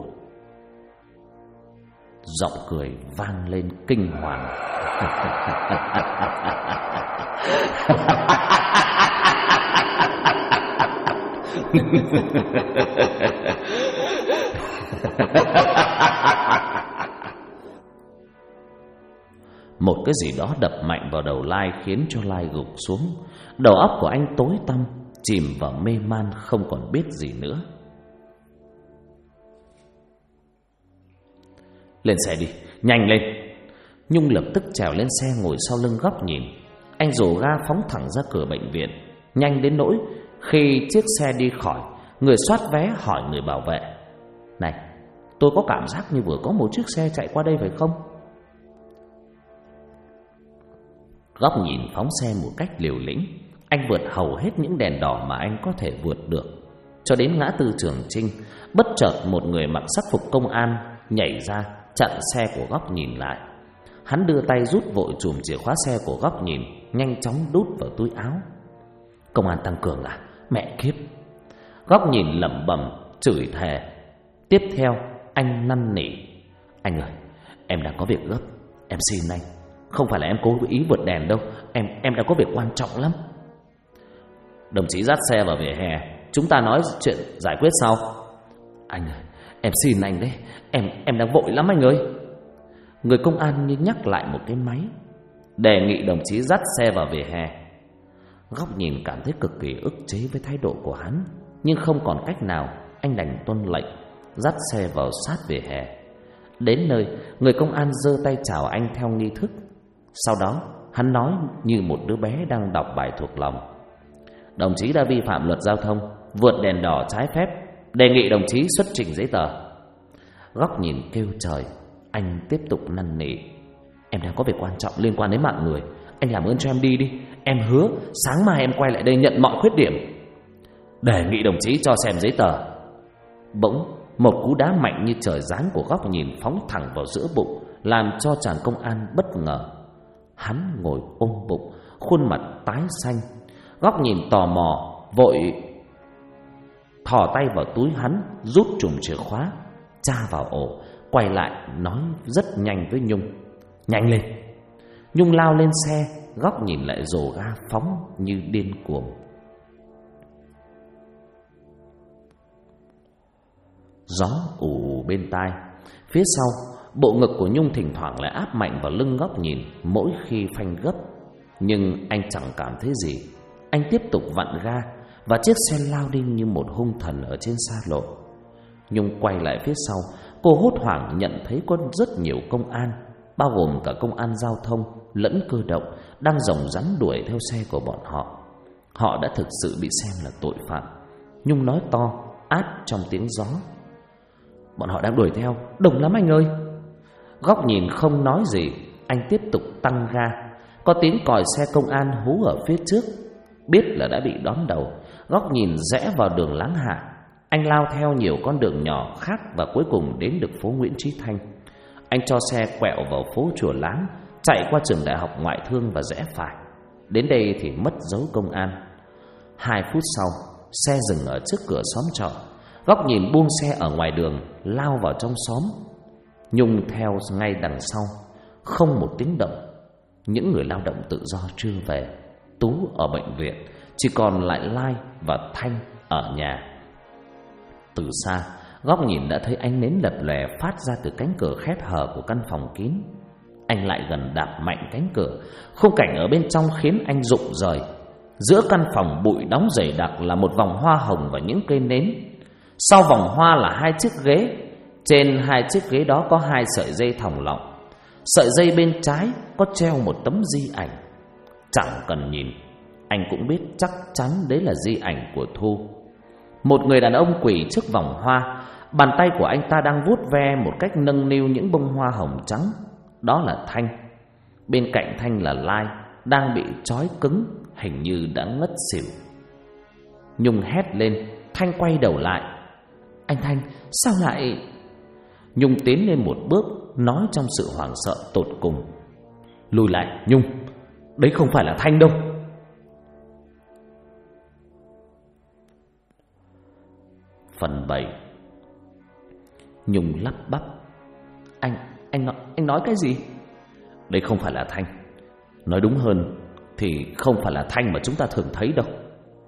Giọng cười vang lên kinh hoàng. Một cái gì đó đập mạnh vào đầu Lai khiến cho Lai gục xuống. Đầu óc của anh tối tăm, chìm vào mê man không còn biết gì nữa. Lên xe đi, nhanh lên. Nhung lập tức trèo lên xe ngồi sau lưng Góc Nhìn. Anh rồ ga phóng thẳng ra cửa bệnh viện, nhanh đến nỗi khi chiếc xe đi khỏi, người soát vé hỏi người bảo vệ: này, tôi có cảm giác như vừa có một chiếc xe chạy qua đây phải không? Góc Nhìn phóng xe một cách liều lĩnh. Anh vượt hầu hết những đèn đỏ mà anh có thể vượt được, cho đến ngã tư Trường Chinh. Bất chợt một người mặc sắc phục công an nhảy ra chặn xe của Góc Nhìn lại. Hắn đưa tay rút vội chùm chìa khóa xe của Góc Nhìn, nhanh chóng đút vào túi áo. Công an tăng cường à? Mẹ kiếp! Góc Nhìn lẩm bẩm chửi thề. Tiếp theo anh năn nỉ: anh ơi, em đang có việc gấp, em xin anh. Không phải là em cố ý vượt đèn đâu, em đã có việc quan trọng lắm. Đồng chí dắt xe vào vỉa hè, chúng ta nói chuyện giải quyết sau. Anh ơi, em xin anh đấy, em đang vội lắm anh ơi. Người công an như nhắc lại một cái máy, đề nghị đồng chí dắt xe vào vỉa hè. Góc Nhìn cảm thấy cực kỳ ức chế với thái độ của hắn, nhưng không còn cách nào, anh đành tuân lệnh dắt xe vào sát vỉa hè. Đến nơi, người công an giơ tay chào anh theo nghi thức. Sau đó hắn nói như một đứa bé đang đọc bài thuộc lòng: đồng chí đã vi phạm luật giao thông, vượt đèn đỏ trái phép, đề nghị đồng chí xuất trình giấy tờ. Góc Nhìn kêu trời. Anh tiếp tục năn nỉ: em đang có việc quan trọng liên quan đến mạng người, anh làm ơn cho em đi đi. Em hứa sáng mai em quay lại đây nhận mọi khuyết điểm. Đề nghị đồng chí cho xem giấy tờ. Bỗng một cú đá mạnh như trời giáng của Góc Nhìn phóng thẳng vào giữa bụng, làm cho chàng công an bất ngờ. Hắn ngồi ôm bụng, khuôn mặt tái xanh. Góc Nhìn tò mò vội thò tay vào túi hắn, rút chùm chìa khóa, tra vào ổ, quay lại nói rất nhanh với Nhung: nhanh lên. Nhung lao lên xe. Góc Nhìn lại rồ ga phóng như điên cuồng. Gió ù ù bên tai. Phía sau, bộ ngực của Nhung thỉnh thoảng lại áp mạnh vào lưng Góc Nhìn mỗi khi phanh gấp. Nhưng anh chẳng cảm thấy gì. Anh tiếp tục vặn ga, và chiếc xe lao đi như một hung thần ở trên xa lộ. Nhung quay lại phía sau. Cô hốt hoảng nhận thấy có rất nhiều công an, bao gồm cả công an giao thông lẫn cơ động, đang rồng rắn đuổi theo xe của bọn họ. Họ đã thực sự bị xem là tội phạm. Nhung nói to, át trong tiếng gió: bọn họ đang đuổi theo, đông lắm anh ơi. Góc Nhìn không nói gì. Anh tiếp tục tăng ga. Có tiếng còi xe công an hú ở phía trước. Biết là đã bị đón đầu, Góc Nhìn rẽ vào đường Láng Hạ. Anh lao theo nhiều con đường nhỏ khác và cuối cùng đến được phố Nguyễn Chí Thanh. Anh cho xe quẹo vào phố Chùa Láng, chạy qua trường Đại học Ngoại thương và rẽ phải. Đến đây thì mất dấu công an. 2 phút sau, xe dừng ở trước cửa xóm trọ. Góc nhìn buông xe ở ngoài đường, lao vào trong xóm. Nhung theo ngay đằng sau, không một tiếng động. Những người lao động tự do chưa về, Tú ở bệnh viện, chỉ còn lại Lai và Thanh ở nhà. Từ xa, Góc nhìn đã thấy ánh nến lập lòe phát ra từ cánh cửa khép hờ của căn phòng kín. Anh lại gần đạp mạnh cánh cửa. Khung cảnh ở bên trong khiến anh rụng rời. Giữa căn phòng bụi đóng dày đặc là một vòng hoa hồng và những cây nến. Sau vòng hoa là 2 chiếc ghế. Trên 2 chiếc ghế đó có 2 sợi dây thòng lọng. Sợi dây bên trái có treo một tấm di ảnh. Chẳng cần nhìn, anh cũng biết chắc chắn đấy là di ảnh của Thu. Một người đàn ông quỳ trước vòng hoa. Bàn tay của anh ta đang vuốt ve một cách nâng niu những bông hoa hồng trắng. Đó là Thanh. Bên cạnh Thanh là Lai, đang bị trói cứng, hình như đã ngất xỉu. Nhung hét lên. Thanh quay đầu lại. Anh Thanh, sao lại... Nhung tiến lên một bước, nói trong sự hoảng sợ tột cùng. Lùi lại, Nhung, đấy không phải là Thanh đâu. Phần 7. Nhung lắp bắp. Anh nói cái gì? Đấy không phải là Thanh. Nói đúng hơn thì không phải là Thanh mà chúng ta thường thấy đâu.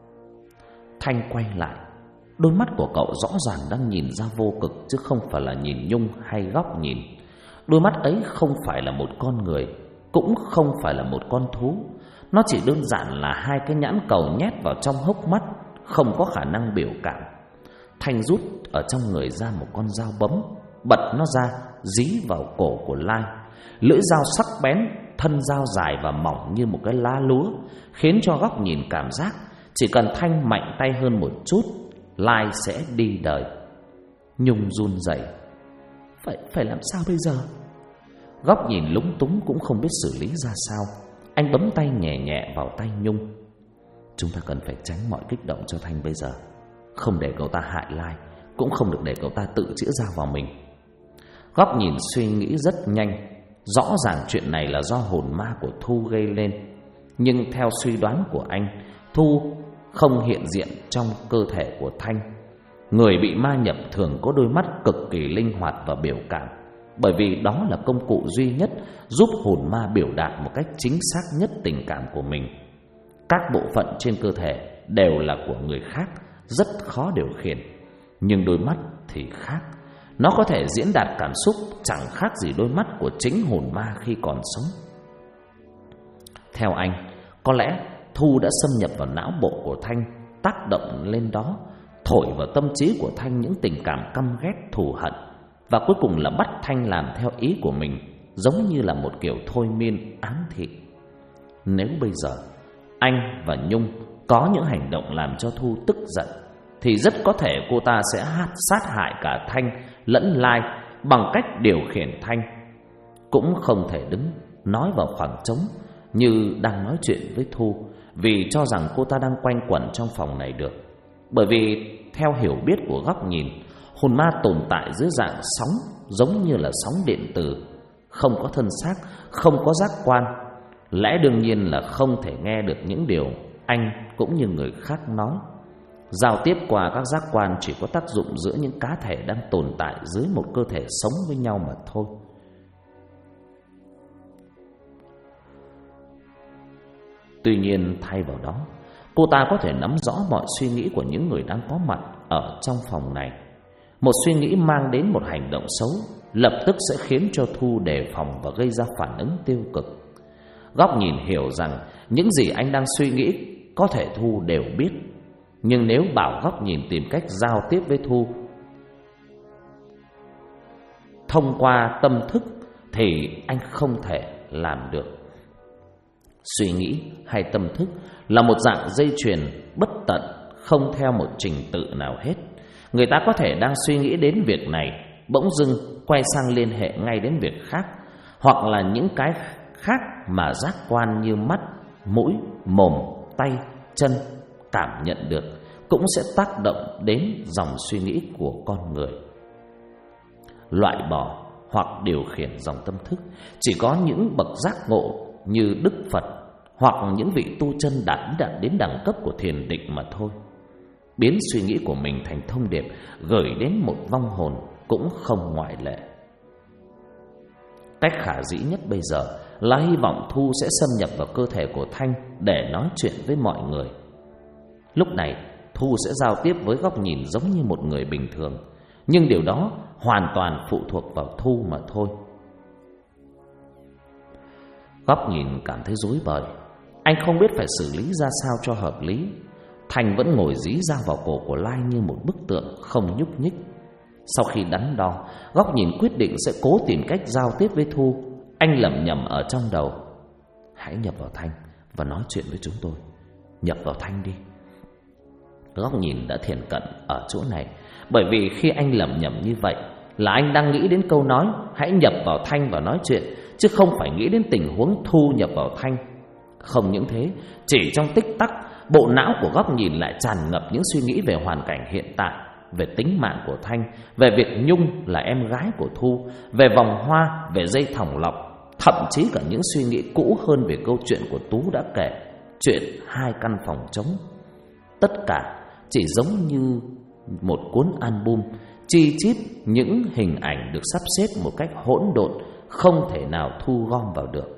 Thanh quay lại. Đôi mắt của cậu rõ ràng đang nhìn ra vô cực, chứ không phải là nhìn Nhung hay Góc nhìn. Đôi mắt ấy không phải là một con người, cũng không phải là một con thú. Nó chỉ đơn giản là 2 cái nhãn cầu nhét vào trong hốc mắt, không có khả năng biểu cảm. Thanh rút ở trong người ra một con dao bấm, bật nó ra, dí vào cổ của Lai. Lưỡi dao sắc bén, thân dao dài và mỏng như một cái lá lúa, khiến cho Góc nhìn cảm giác chỉ cần Thanh mạnh tay hơn một chút, Lai sẽ đi đời. Nhung run rẩy. Phải làm sao bây giờ? Góc nhìn lúng túng cũng không biết xử lý ra sao. Anh bấm tay nhẹ nhẹ vào tay Nhung. Chúng ta cần phải tránh mọi kích động cho Thanh bây giờ. Không để cậu ta hại Lai, cũng không được để cậu ta tự chĩa dao vào mình. Góc nhìn suy nghĩ rất nhanh. Rõ ràng chuyện này là do hồn ma của Thu gây lên. Nhưng theo suy đoán của anh, Thu không hiện diện trong cơ thể của Thanh. Người bị ma nhập thường có đôi mắt cực kỳ linh hoạt và biểu cảm, bởi vì đó là công cụ duy nhất giúp hồn ma biểu đạt một cách chính xác nhất tình cảm của mình. Các bộ phận trên cơ thể đều là của người khác, rất khó điều khiển. Nhưng đôi mắt thì khác. Nó có thể diễn đạt cảm xúc chẳng khác gì đôi mắt của chính hồn ma khi còn sống. Theo anh, có lẽ Thu đã xâm nhập vào não bộ của Thanh, tác động lên đó, thổi vào tâm trí của Thanh những tình cảm căm ghét, thù hận, và cuối cùng là bắt Thanh làm theo ý của mình, giống như là một kiểu thôi miên ám thị. Nếu bây giờ anh và Nhung có những hành động làm cho Thu tức giận, thì rất có thể cô ta sẽ sát hại cả Thanh lẫn Lai bằng cách điều khiển Thanh. Cũng không thể đứng nói vào khoảng trống như đang nói chuyện với Thu, vì cho rằng cô ta đang quanh quẩn trong phòng này được. Bởi vì theo hiểu biết của Góc nhìn, hồn ma tồn tại dưới dạng sóng, giống như là sóng điện tử, không có thân xác, không có giác quan. Lẽ đương nhiên là không thể nghe được những điều anh cũng như người khác nói. Giao tiếp qua các giác quan chỉ có tác dụng giữa những cá thể đang tồn tại dưới một cơ thể sống với nhau mà thôi. Tuy nhiên thay vào đó, cô ta có thể nắm rõ mọi suy nghĩ của những người đang có mặt ở trong phòng này. Một suy nghĩ mang đến một hành động xấu lập tức sẽ khiến cho Thu đề phòng và gây ra phản ứng tiêu cực. Góc nhìn hiểu rằng những gì anh đang suy nghĩ có thể Thu đều biết. Nhưng nếu bảo Góc nhìn tìm cách giao tiếp với Thu thông qua tâm thức thì anh không thể làm được. Suy nghĩ hay tâm thức là một dạng dây chuyền bất tận, không theo một trình tự nào hết. Người ta có thể đang suy nghĩ đến việc này, bỗng dưng quay sang liên hệ ngay đến việc khác, hoặc là những cái khác mà giác quan như mắt, mũi, mồm, tay, chân cảm nhận được cũng sẽ tác động đến dòng suy nghĩ của con người. Loại bỏ hoặc điều khiển dòng tâm thức chỉ có những bậc giác ngộ như Đức Phật hoặc những vị tu chân đạt đến đẳng cấp của thiền định mà thôi. biến suy nghĩ của mình thành thông điệp gửi đến một vong hồn cũng không ngoại lệ. Cách khả dĩ nhất bây giờ là hy vọng Thu sẽ xâm nhập vào cơ thể của Thanh để nói chuyện với mọi người. Lúc này Thu sẽ giao tiếp với Góc Nhìn giống như một người bình thường, nhưng điều đó hoàn toàn phụ thuộc vào Thu mà thôi. Góc Nhìn cảm thấy rối bời. Anh không biết phải xử lý ra sao cho hợp lý. Thanh vẫn ngồi dí dao vào cổ của Lai như một bức tượng không nhúc nhích. Sau khi đắn đo, Góc Nhìn quyết định sẽ cố tìm cách giao tiếp với Thu. Anh lẩm nhẩm ở trong đầu: hãy nhập vào Thanh và nói chuyện với chúng tôi. Nhập vào Thanh đi. Góc Nhìn đã thiển cận ở chỗ này, bởi vì khi anh lẩm nhẩm như vậy là anh đang nghĩ đến câu nói hãy nhập vào Thanh và nói chuyện, chứ không phải nghĩ đến tình huống Thu nhập vào Thanh. Không những thế, chỉ trong tích tắc, bộ não của Góc Nhìn lại tràn ngập những suy nghĩ về hoàn cảnh hiện tại, về tính mạng của Thanh, về việc Nhung là em gái của Thu, về vòng hoa, về dây thòng lọng, thậm chí cả những suy nghĩ cũ hơn về câu chuyện của Tú đã kể, chuyện 2 căn phòng trống. Tất cả chỉ giống như một cuốn album, chi chít những hình ảnh được sắp xếp một cách hỗn độn, không thể nào thu gom vào được.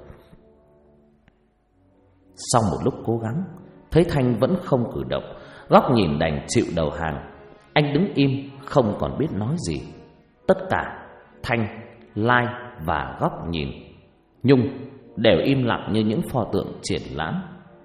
Sau một lúc cố gắng, thấy Thanh vẫn không cử động, Góc Nhìn đành chịu đầu hàng. Anh đứng im, không còn biết nói gì. Tất cả Thanh, Lai và Góc Nhìn, Nhung đều im lặng như những pho tượng triển lãm.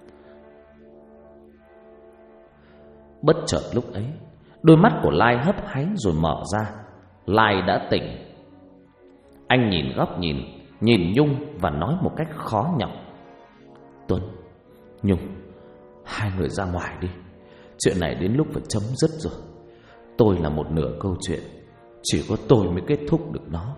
Bất chợt lúc ấy, đôi mắt của Lai hấp háy rồi mở ra. Lai đã tỉnh. Anh nhìn Góc Nhìn, nhìn Nhung và nói một cách khó nhọc: Tuấn, Nhung, hai người ra ngoài đi. Chuyện này đến lúc phải chấm dứt rồi. Tôi là một nửa câu chuyện, chỉ có tôi mới kết thúc được nó.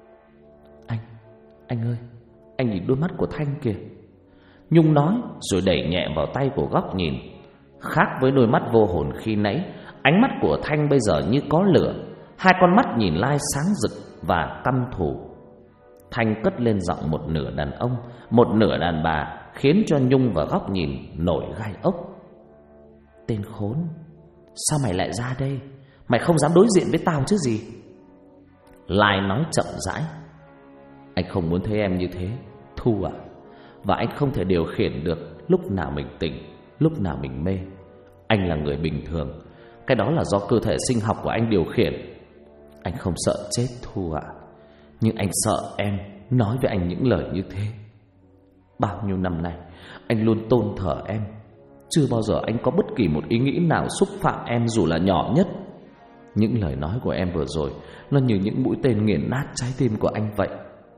Anh ơi, anh nhìn đôi mắt của Thanh kìa. Nhung nói rồi đẩy nhẹ vào tay của Góc Nhìn. Khác với đôi mắt vô hồn khi nãy, ánh mắt của Thanh bây giờ như có lửa. Hai con mắt nhìn Lai sáng rực và căm thù. Thanh cất lên giọng một nửa đàn ông, một nửa đàn bà, khiến cho Nhung và Góc Nhìn nổi gai ốc. Tên khốn, sao mày lại ra đây? Mày không dám đối diện với tao chứ gì? Lai nói chậm rãi: Anh không muốn thấy em như thế, Thu ạ. Và anh không thể điều khiển được lúc nào mình tỉnh, lúc nào mình mê. Anh là người bình thường, cái đó là do cơ thể sinh học của anh điều khiển. Anh không sợ chết, Thu ạ, nhưng anh sợ em nói với anh những lời như thế. Bao nhiêu năm nay anh luôn tôn thờ em, chưa bao giờ anh có bất kỳ một ý nghĩ nào xúc phạm em dù là nhỏ nhất. Những lời nói của em vừa rồi nó như những mũi tên nghiền nát trái tim của anh vậy.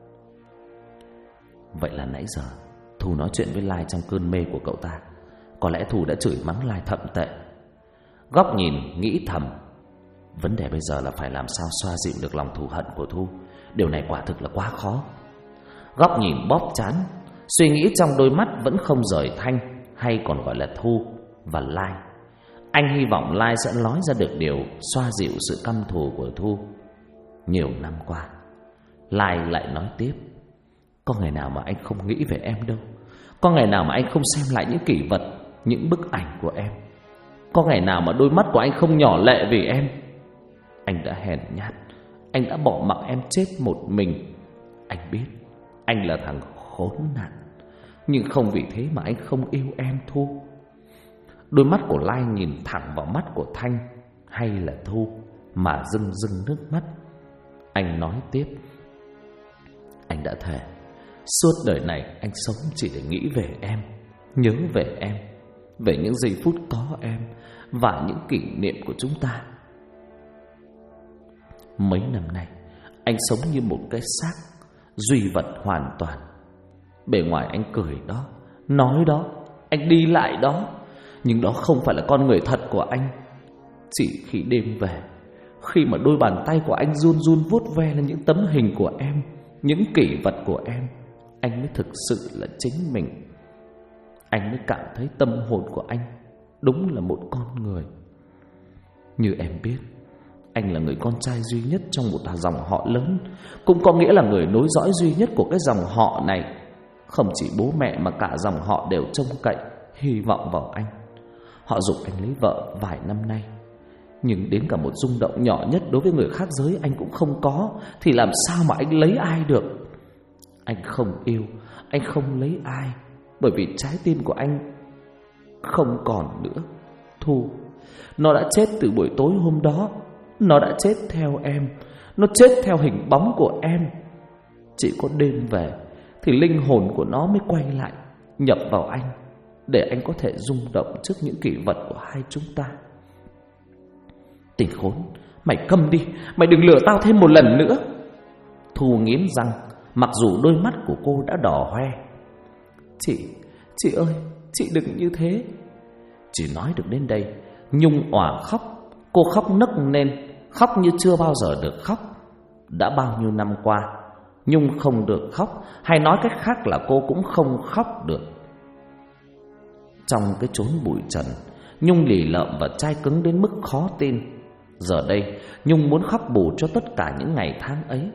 Vậy là nãy giờ Thu nói chuyện với Lai trong cơn mê của cậu ta. Có lẽ Thu đã chửi mắng Lai thậm tệ. Góc Nhìn nghĩ thầm: vấn đề bây giờ là phải làm sao xoa dịu được lòng thù hận của Thu. Điều này quả thực là quá khó. Góc Nhìn bóp trán, suy nghĩ trong đôi mắt vẫn không rời Thanh, hay còn gọi là Thu và Lai. Anh hy vọng Lai sẽ nói ra được điều xoa dịu sự căm thù của Thu. Nhiều năm qua, Lai lại nói tiếp: có ngày nào mà anh không nghĩ về em đâu. Có ngày nào mà anh không xem lại những kỷ vật, những bức ảnh của em. Có ngày nào mà đôi mắt của anh không nhỏ lệ vì em. Anh đã hèn nhát, anh đã bỏ mặc em chết một mình. Anh biết anh là thằng khốn nạn, nhưng không vì thế mà anh không yêu em, Thu. Đôi mắt của Lai nhìn thẳng vào mắt của Thanh hay là Thu mà rưng rưng nước mắt. Anh nói tiếp: anh đã thề suốt đời này anh sống chỉ để nghĩ về em, nhớ về em, về những giây phút có em và những kỷ niệm của chúng ta. Mấy năm nay anh sống như một cái xác duy vật hoàn toàn. Bề ngoài anh cười đó, nói đó, anh đi lại đó, nhưng đó không phải là con người thật của anh. Chỉ khi đêm về, khi mà đôi bàn tay của anh run run vuốt ve lên những tấm hình của em, những kỷ vật của em, anh mới thực sự là chính mình. Anh mới cảm thấy tâm hồn của anh đúng là một con người. Như em biết, anh là người con trai duy nhất trong một dòng họ lớn, cũng có nghĩa là người nối dõi duy nhất của cái dòng họ này. Không chỉ bố mẹ mà cả dòng họ đều trông cậy, hy vọng vào anh. Họ giục anh lấy vợ vài năm nay, nhưng đến cả một rung động nhỏ nhất đối với người khác giới anh cũng không có, thì làm sao mà anh lấy ai được? Anh không yêu, anh không lấy ai, bởi vì trái tim của anh không còn nữa. Thu, nó đã chết từ buổi tối hôm đó. Nó đã chết theo em, nó chết theo hình bóng của em. Chỉ có đêm về thì linh hồn của nó mới quay lại, nhập vào anh, để anh có thể rung động trước những kỷ vật của hai chúng ta. Tình khốn, mày câm đi, mày đừng lừa tao thêm một lần nữa. Thu nghiến răng, mặc dù đôi mắt của cô đã đỏ hoe. Chị ơi, chị đừng như thế. Chỉ nói được đến đây, Nhung òa khóc. Cô khóc nấc lên, khóc như chưa bao giờ được khóc. Đã bao nhiêu năm qua, Nhung không được khóc, hay nói cách khác là cô cũng không khóc được. Trong cái chốn bụi trần, Nhung lì lợm và chai cứng đến mức khó tin. Giờ đây, Nhung muốn khóc bù cho tất cả những ngày tháng ấy.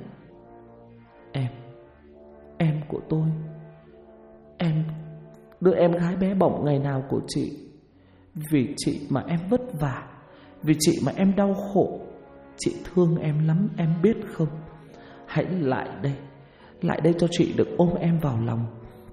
Em của tôi, em, đứa em gái bé bỏng ngày nào của chị. Vì chị mà em vất vả, vì chị mà em đau khổ. Chị thương em lắm, em biết không? Hãy lại đây cho chị được ôm em vào lòng.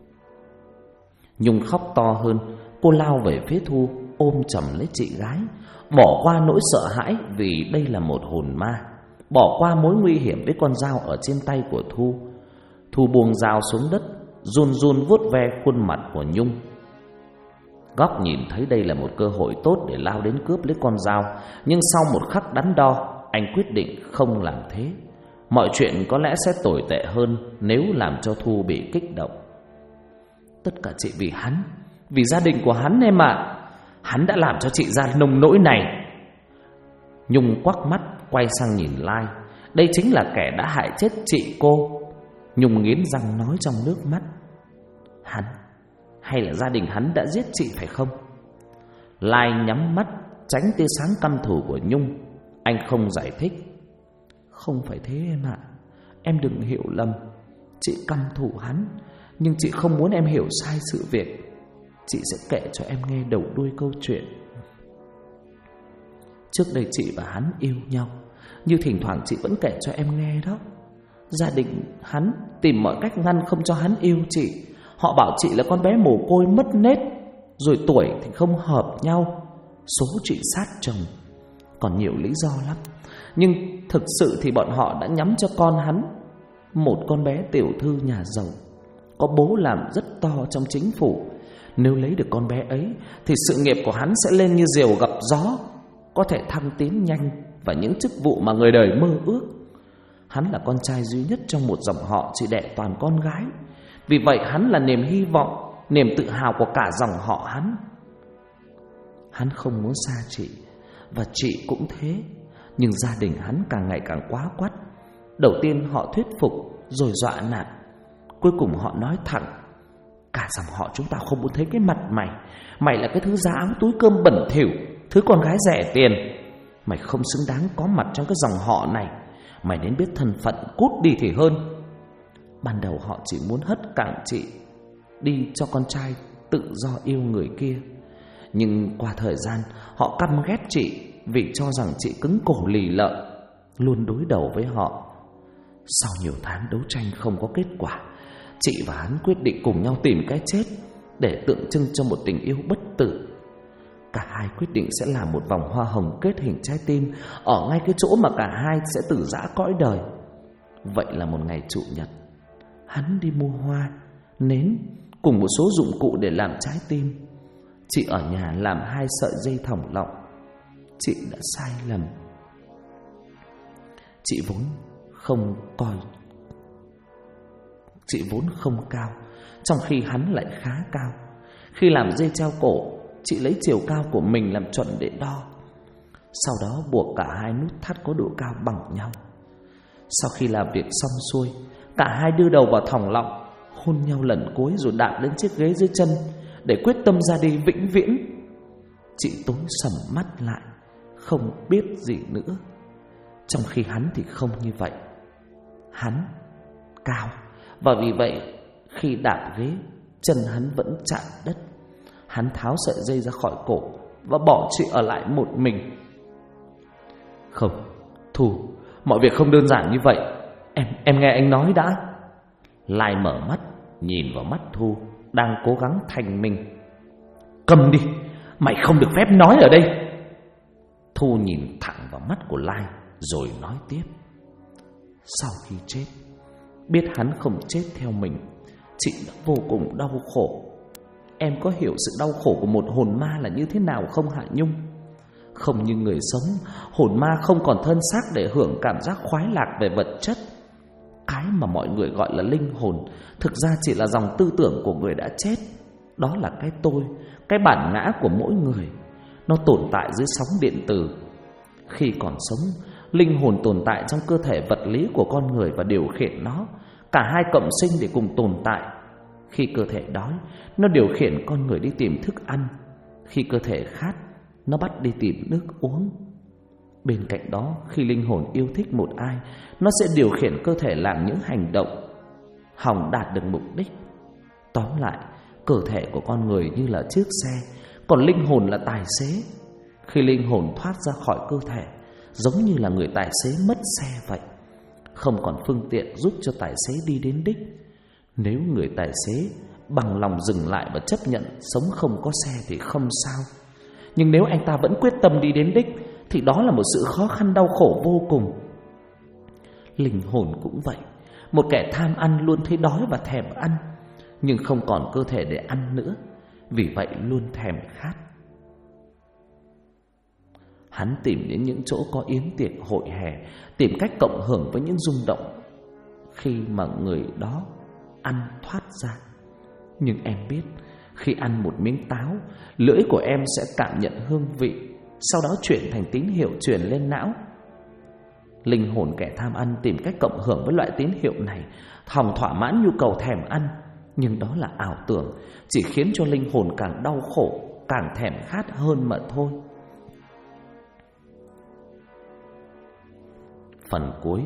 Nhung khóc to hơn. Cô lao về phía Thu, ôm chầm lấy chị gái, bỏ qua nỗi sợ hãi vì đây là một hồn ma, bỏ qua mối nguy hiểm với con dao ở trên tay của Thu. Thu buông dao xuống đất, run run vuốt ve khuôn mặt của Nhung. Góc nhìn thấy đây là một cơ hội tốt để lao đến cướp lấy con dao, nhưng sau một khắc đắn đo, anh quyết định không làm thế. Mọi chuyện có lẽ sẽ tồi tệ hơn nếu làm cho Thu bị kích động. Tất cả chị vì hắn, vì gia đình của hắn em ạ. Hắn đã làm cho chị ra nông nỗi này. Nhung quắc mắt quay sang nhìn Lai. Đây chính là kẻ đã hại chết chị cô. Nhung nghiến răng nói trong nước mắt. Hắn, hay là gia đình hắn đã giết chị phải không? Lai nhắm mắt tránh tia sáng căm thù của Nhung. Anh không giải thích. Không phải thế em ạ. Em đừng hiểu lầm. Chị căm thù hắn, nhưng chị không muốn em hiểu sai sự việc. Chị sẽ kể cho em nghe đầu đuôi câu chuyện. Trước đây chị và hắn yêu nhau, như thỉnh thoảng chị vẫn kể cho em nghe đó. Gia đình hắn tìm mọi cách ngăn không cho hắn yêu chị. Họ bảo chị là con bé mồ côi mất nết, rồi tuổi thì không hợp nhau, số chị sát chồng, còn nhiều lý do lắm. Nhưng thực sự thì bọn họ đã nhắm cho con hắn, một con bé tiểu thư nhà giàu, có bố làm rất to trong chính phủ. Nếu lấy được con bé ấy thì sự nghiệp của hắn sẽ lên như diều gặp gió, có thể thăng tiến nhanh và những chức vụ mà người đời mơ ước. Hắn là con trai duy nhất trong một dòng họ chỉ đẻ toàn con gái. Vì vậy hắn là niềm hy vọng, niềm tự hào của cả dòng họ hắn. Hắn không muốn xa chị, và chị cũng thế. Nhưng gia đình hắn càng ngày càng quá quắt. Đầu tiên họ thuyết phục, rồi dọa nạt. Cuối cùng họ nói thẳng: cả dòng họ chúng ta không muốn thấy cái mặt mày. Mày là cái thứ giá áo túi cơm bẩn thỉu, thứ con gái rẻ tiền. Mày không xứng đáng có mặt trong cái dòng họ này. Mày nên biết thân phận, cút đi thì hơn. Ban đầu họ chỉ muốn hất cẳng chị đi cho con trai tự do yêu người kia. Nhưng qua thời gian, họ căm ghét chị vì cho rằng chị cứng cổ lì lợm, luôn đối đầu với họ. Sau nhiều tháng đấu tranh không có kết quả, chị và hắn quyết định cùng nhau tìm cái chết để tượng trưng cho một tình yêu bất tử. Cả hai quyết định sẽ làm một vòng hoa hồng kết hình trái tim ở ngay cái chỗ mà cả hai sẽ tử giã cõi đời. Vậy là một ngày chủ nhật, hắn đi mua hoa, nến cùng một số dụng cụ để làm trái tim. Chị ở nhà làm 2 sợi dây thòng lọng. Chị đã sai lầm. Chị vốn không cao, trong khi hắn lại khá cao. Khi làm dây treo cổ, chị lấy chiều cao của mình làm chuẩn để đo. Sau đó buộc cả hai nút thắt có độ cao bằng nhau. Sau khi làm việc xong xuôi, cả hai đưa đầu vào thòng lọng, hôn nhau lần cuối rồi đạp lên chiếc ghế dưới chân để quyết tâm ra đi vĩnh viễn. Chị tối sầm mắt lại, không biết gì nữa. Trong khi hắn thì không như vậy. Hắn cao, và vì vậy khi đạp ghế, chân hắn vẫn chạm đất. Hắn tháo sợi dây ra khỏi cổ, và bỏ chị ở lại một mình. Không, Thu, mọi việc không đơn giản như vậy. Em nghe anh nói đã. Lai mở mắt, nhìn vào mắt Thu đang cố gắng thanh minh. Câm đi, mày không được phép nói ở đây. Thu nhìn thẳng vào mắt của Lai rồi nói tiếp. Sau khi chết, biết hắn không chết theo mình, chị đã vô cùng đau khổ. Em có hiểu sự đau khổ của một hồn ma là như thế nào không Hạ Nhung? Không như người sống, hồn ma không còn thân xác để hưởng cảm giác khoái lạc về vật chất. Cái mà mọi người gọi là linh hồn thực ra chỉ là dòng tư tưởng của người đã chết. Đó là cái tôi, cái bản ngã của mỗi người. Nó tồn tại dưới sóng điện từ. Khi còn sống, linh hồn tồn tại trong cơ thể vật lý của con người và điều khiển nó. Cả hai cộng sinh để cùng tồn tại. Khi cơ thể đói, nó điều khiển con người đi tìm thức ăn. Khi cơ thể khát, nó bắt đi tìm nước uống. Bên cạnh đó, khi linh hồn yêu thích một ai, nó sẽ điều khiển cơ thể làm những hành động hòng đạt được mục đích. Tóm lại, cơ thể của con người như là chiếc xe, còn linh hồn là tài xế. Khi linh hồn thoát ra khỏi cơ thể, giống như là người tài xế mất xe vậy, không còn phương tiện giúp cho tài xế đi đến đích. Nếu người tài xế bằng lòng dừng lại và chấp nhận sống không có xe thì không sao. Nhưng nếu anh ta vẫn quyết tâm đi đến đích thì đó là một sự khó khăn đau khổ vô cùng. Linh hồn cũng vậy. Một kẻ tham ăn luôn thấy đói và thèm ăn, nhưng không còn cơ thể để ăn nữa, vì vậy luôn thèm khát. Hắn tìm đến những chỗ có yến tiệc hội hè, tìm cách cộng hưởng với những rung động khi mà người đó ăn thoát ra. Nhưng em biết, khi ăn một miếng táo, lưỡi của em sẽ cảm nhận hương vị, sau đó chuyển thành tín hiệu truyền lên não. Linh hồn kẻ tham ăn tìm cách cộng hưởng với loại tín hiệu này, hòng thỏa mãn nhu cầu thèm ăn. Nhưng đó là ảo tưởng, chỉ khiến cho linh hồn càng đau khổ, càng thèm khát hơn mà thôi. Phần cuối.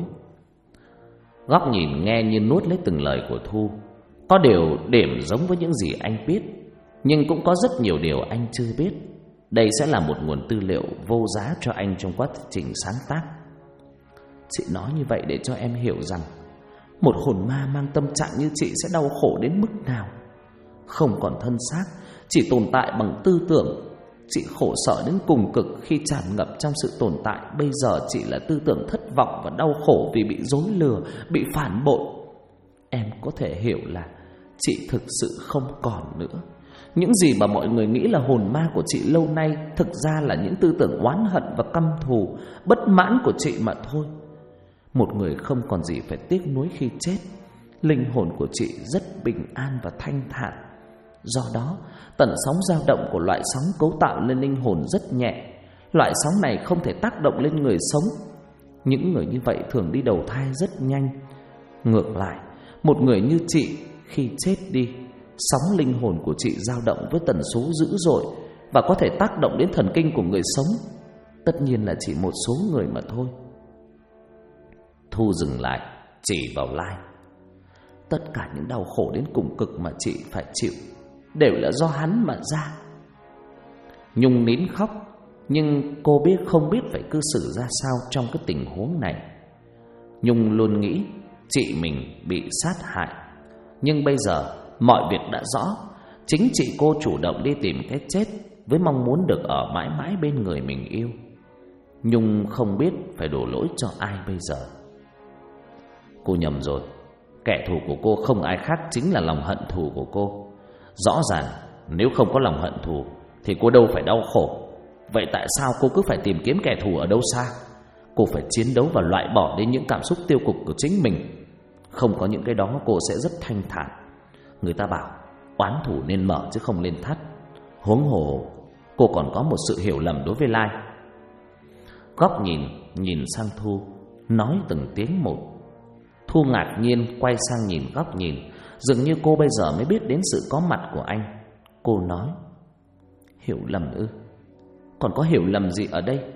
Góc nhìn nghe như nuốt lấy từng lời của Thu. Có điều điểm giống với những gì anh biết, nhưng cũng có rất nhiều điều anh chưa biết. Đây sẽ là một nguồn tư liệu vô giá cho anh trong quá trình sáng tác. Chị nói như vậy để cho em hiểu rằng một hồn ma mang tâm trạng như chị sẽ đau khổ đến mức nào. Không còn thân xác, chỉ tồn tại bằng tư tưởng. Chị khổ sở đến cùng cực khi tràn ngập trong sự tồn tại. Bây giờ chị là tư tưởng thất vọng và đau khổ vì bị dối lừa, bị phản bội. Em có thể hiểu là chị thực sự không còn nữa. Những gì mà mọi người nghĩ là hồn ma của chị lâu nay thực ra là những tư tưởng oán hận và căm thù, bất mãn của chị mà thôi. Một người không còn gì phải tiếc nuối khi chết. Linh hồn của chị rất bình an và thanh thản. Do đó, tần sóng dao động của loại sóng cấu tạo lên linh hồn rất nhẹ. Loại sóng này không thể tác động lên người sống. Những người như vậy thường đi đầu thai rất nhanh. Ngược lại, một người như chị khi chết đi, sóng linh hồn của chị dao động với tần số dữ dội và có thể tác động đến thần kinh của người sống. Tất nhiên là chỉ một số người mà thôi. Thu dừng lại, chỉ vào Lai. Tất cả những đau khổ đến cùng cực mà chị phải chịu đều là do hắn mà ra. Nhung nín khóc, nhưng cô không biết phải cư xử ra sao trong cái tình huống này. Nhung luôn nghĩ chị mình bị sát hại, nhưng bây giờ mọi việc đã rõ. Chính chị cô chủ động đi tìm cái chết với mong muốn được ở mãi mãi bên người mình yêu. Nhung không biết phải đổ lỗi cho ai bây giờ. Cô nhầm rồi. Kẻ thù của cô không ai khác chính là lòng hận thù của cô. Rõ ràng nếu không có lòng hận thù thì cô đâu phải đau khổ. Vậy tại sao cô cứ phải tìm kiếm kẻ thù ở đâu xa? Cô phải chiến đấu và loại bỏ đi những cảm xúc tiêu cực của chính mình. Không có những cái đó cô sẽ rất thanh thản. Người ta bảo oán thù nên mở chứ không nên thắt. Huống hồ cô còn có một sự hiểu lầm đối với Lai. Góc nhìn sang Thu, nói từng tiếng một. Thu ngạc nhiên quay sang nhìn Góc nhìn. Dường như cô bây giờ mới biết đến sự có mặt của anh. Cô nói: Hiểu lầm ư? Còn có hiểu lầm gì ở đây?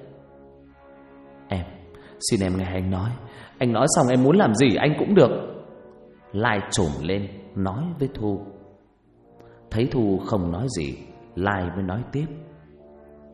Em, xin em nghe anh nói. Anh nói xong em muốn làm gì anh cũng được. Lai trồm lên nói với Thu. Thấy Thu không nói gì, Lai mới nói tiếp.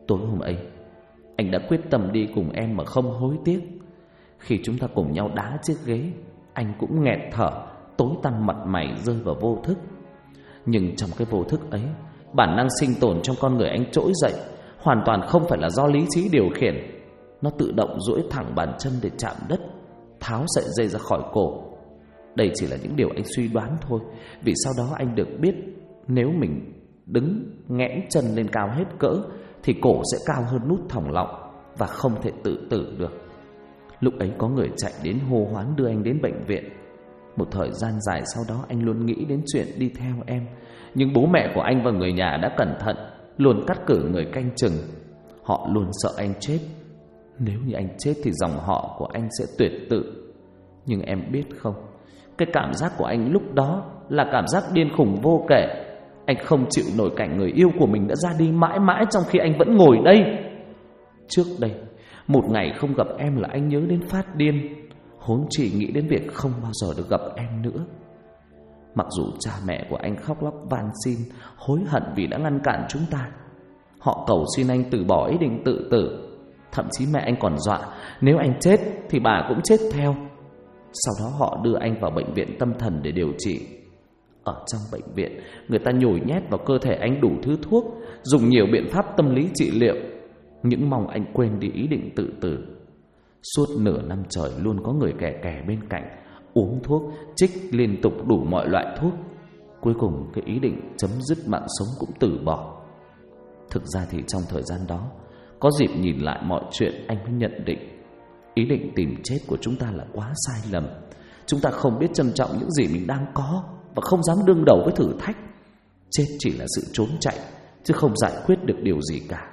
Tối hôm ấy, anh đã quyết tâm đi cùng em mà không hối tiếc. Khi chúng ta cùng nhau đá chiếc ghế, anh cũng nghẹt thở, tối tăm mặt mày rơi vào vô thức. Nhưng trong cái vô thức ấy, bản năng sinh tồn trong con người anh trỗi dậy, hoàn toàn không phải là do lý trí điều khiển. Nó tự động duỗi thẳng bàn chân để chạm đất, tháo sợi dây ra khỏi cổ. Đây chỉ là những điều anh suy đoán thôi, vì sau đó anh được biết nếu mình đứng nghẽn chân lên cao hết cỡ thì cổ sẽ cao hơn nút thòng lọng và không thể tự tử được. Lúc ấy có người chạy đến hô hoán đưa anh đến bệnh viện. Một thời gian dài sau đó anh luôn nghĩ đến chuyện đi theo em. Nhưng bố mẹ của anh và người nhà đã cẩn thận, luôn cắt cử người canh chừng. Họ luôn sợ anh chết. Nếu như anh chết thì dòng họ của anh sẽ tuyệt tự. Nhưng em biết không, cái cảm giác của anh lúc đó là cảm giác điên khùng vô kể. Anh không chịu nổi cảnh người yêu của mình đã ra đi mãi mãi trong khi anh vẫn ngồi đây. Trước đây, một ngày không gặp em là anh nhớ đến phát điên, huống chỉ nghĩ đến việc không bao giờ được gặp em nữa. Mặc dù cha mẹ của anh khóc lóc van xin, hối hận vì đã ngăn cản chúng ta. Họ cầu xin anh từ bỏ ý định tự tử. Thậm chí mẹ anh còn dọa nếu anh chết thì bà cũng chết theo. Sau đó họ đưa anh vào bệnh viện tâm thần để điều trị. Ở trong bệnh viện, người ta nhồi nhét vào cơ thể anh đủ thứ thuốc, dùng nhiều biện pháp tâm lý trị liệu, những mong anh quên đi ý định tự tử. Suốt nửa năm trời luôn có người kè bên cạnh, uống thuốc, trích liên tục đủ mọi loại thuốc. Cuối cùng cái ý định chấm dứt mạng sống cũng từ bỏ. Thực ra thì trong thời gian đó, có dịp nhìn lại mọi chuyện, anh mới nhận định ý định tìm chết của chúng ta là quá sai lầm. Chúng ta không biết trân trọng những gì mình đang có và không dám đương đầu với thử thách. Chết chỉ là sự trốn chạy, chứ không giải quyết được điều gì cả.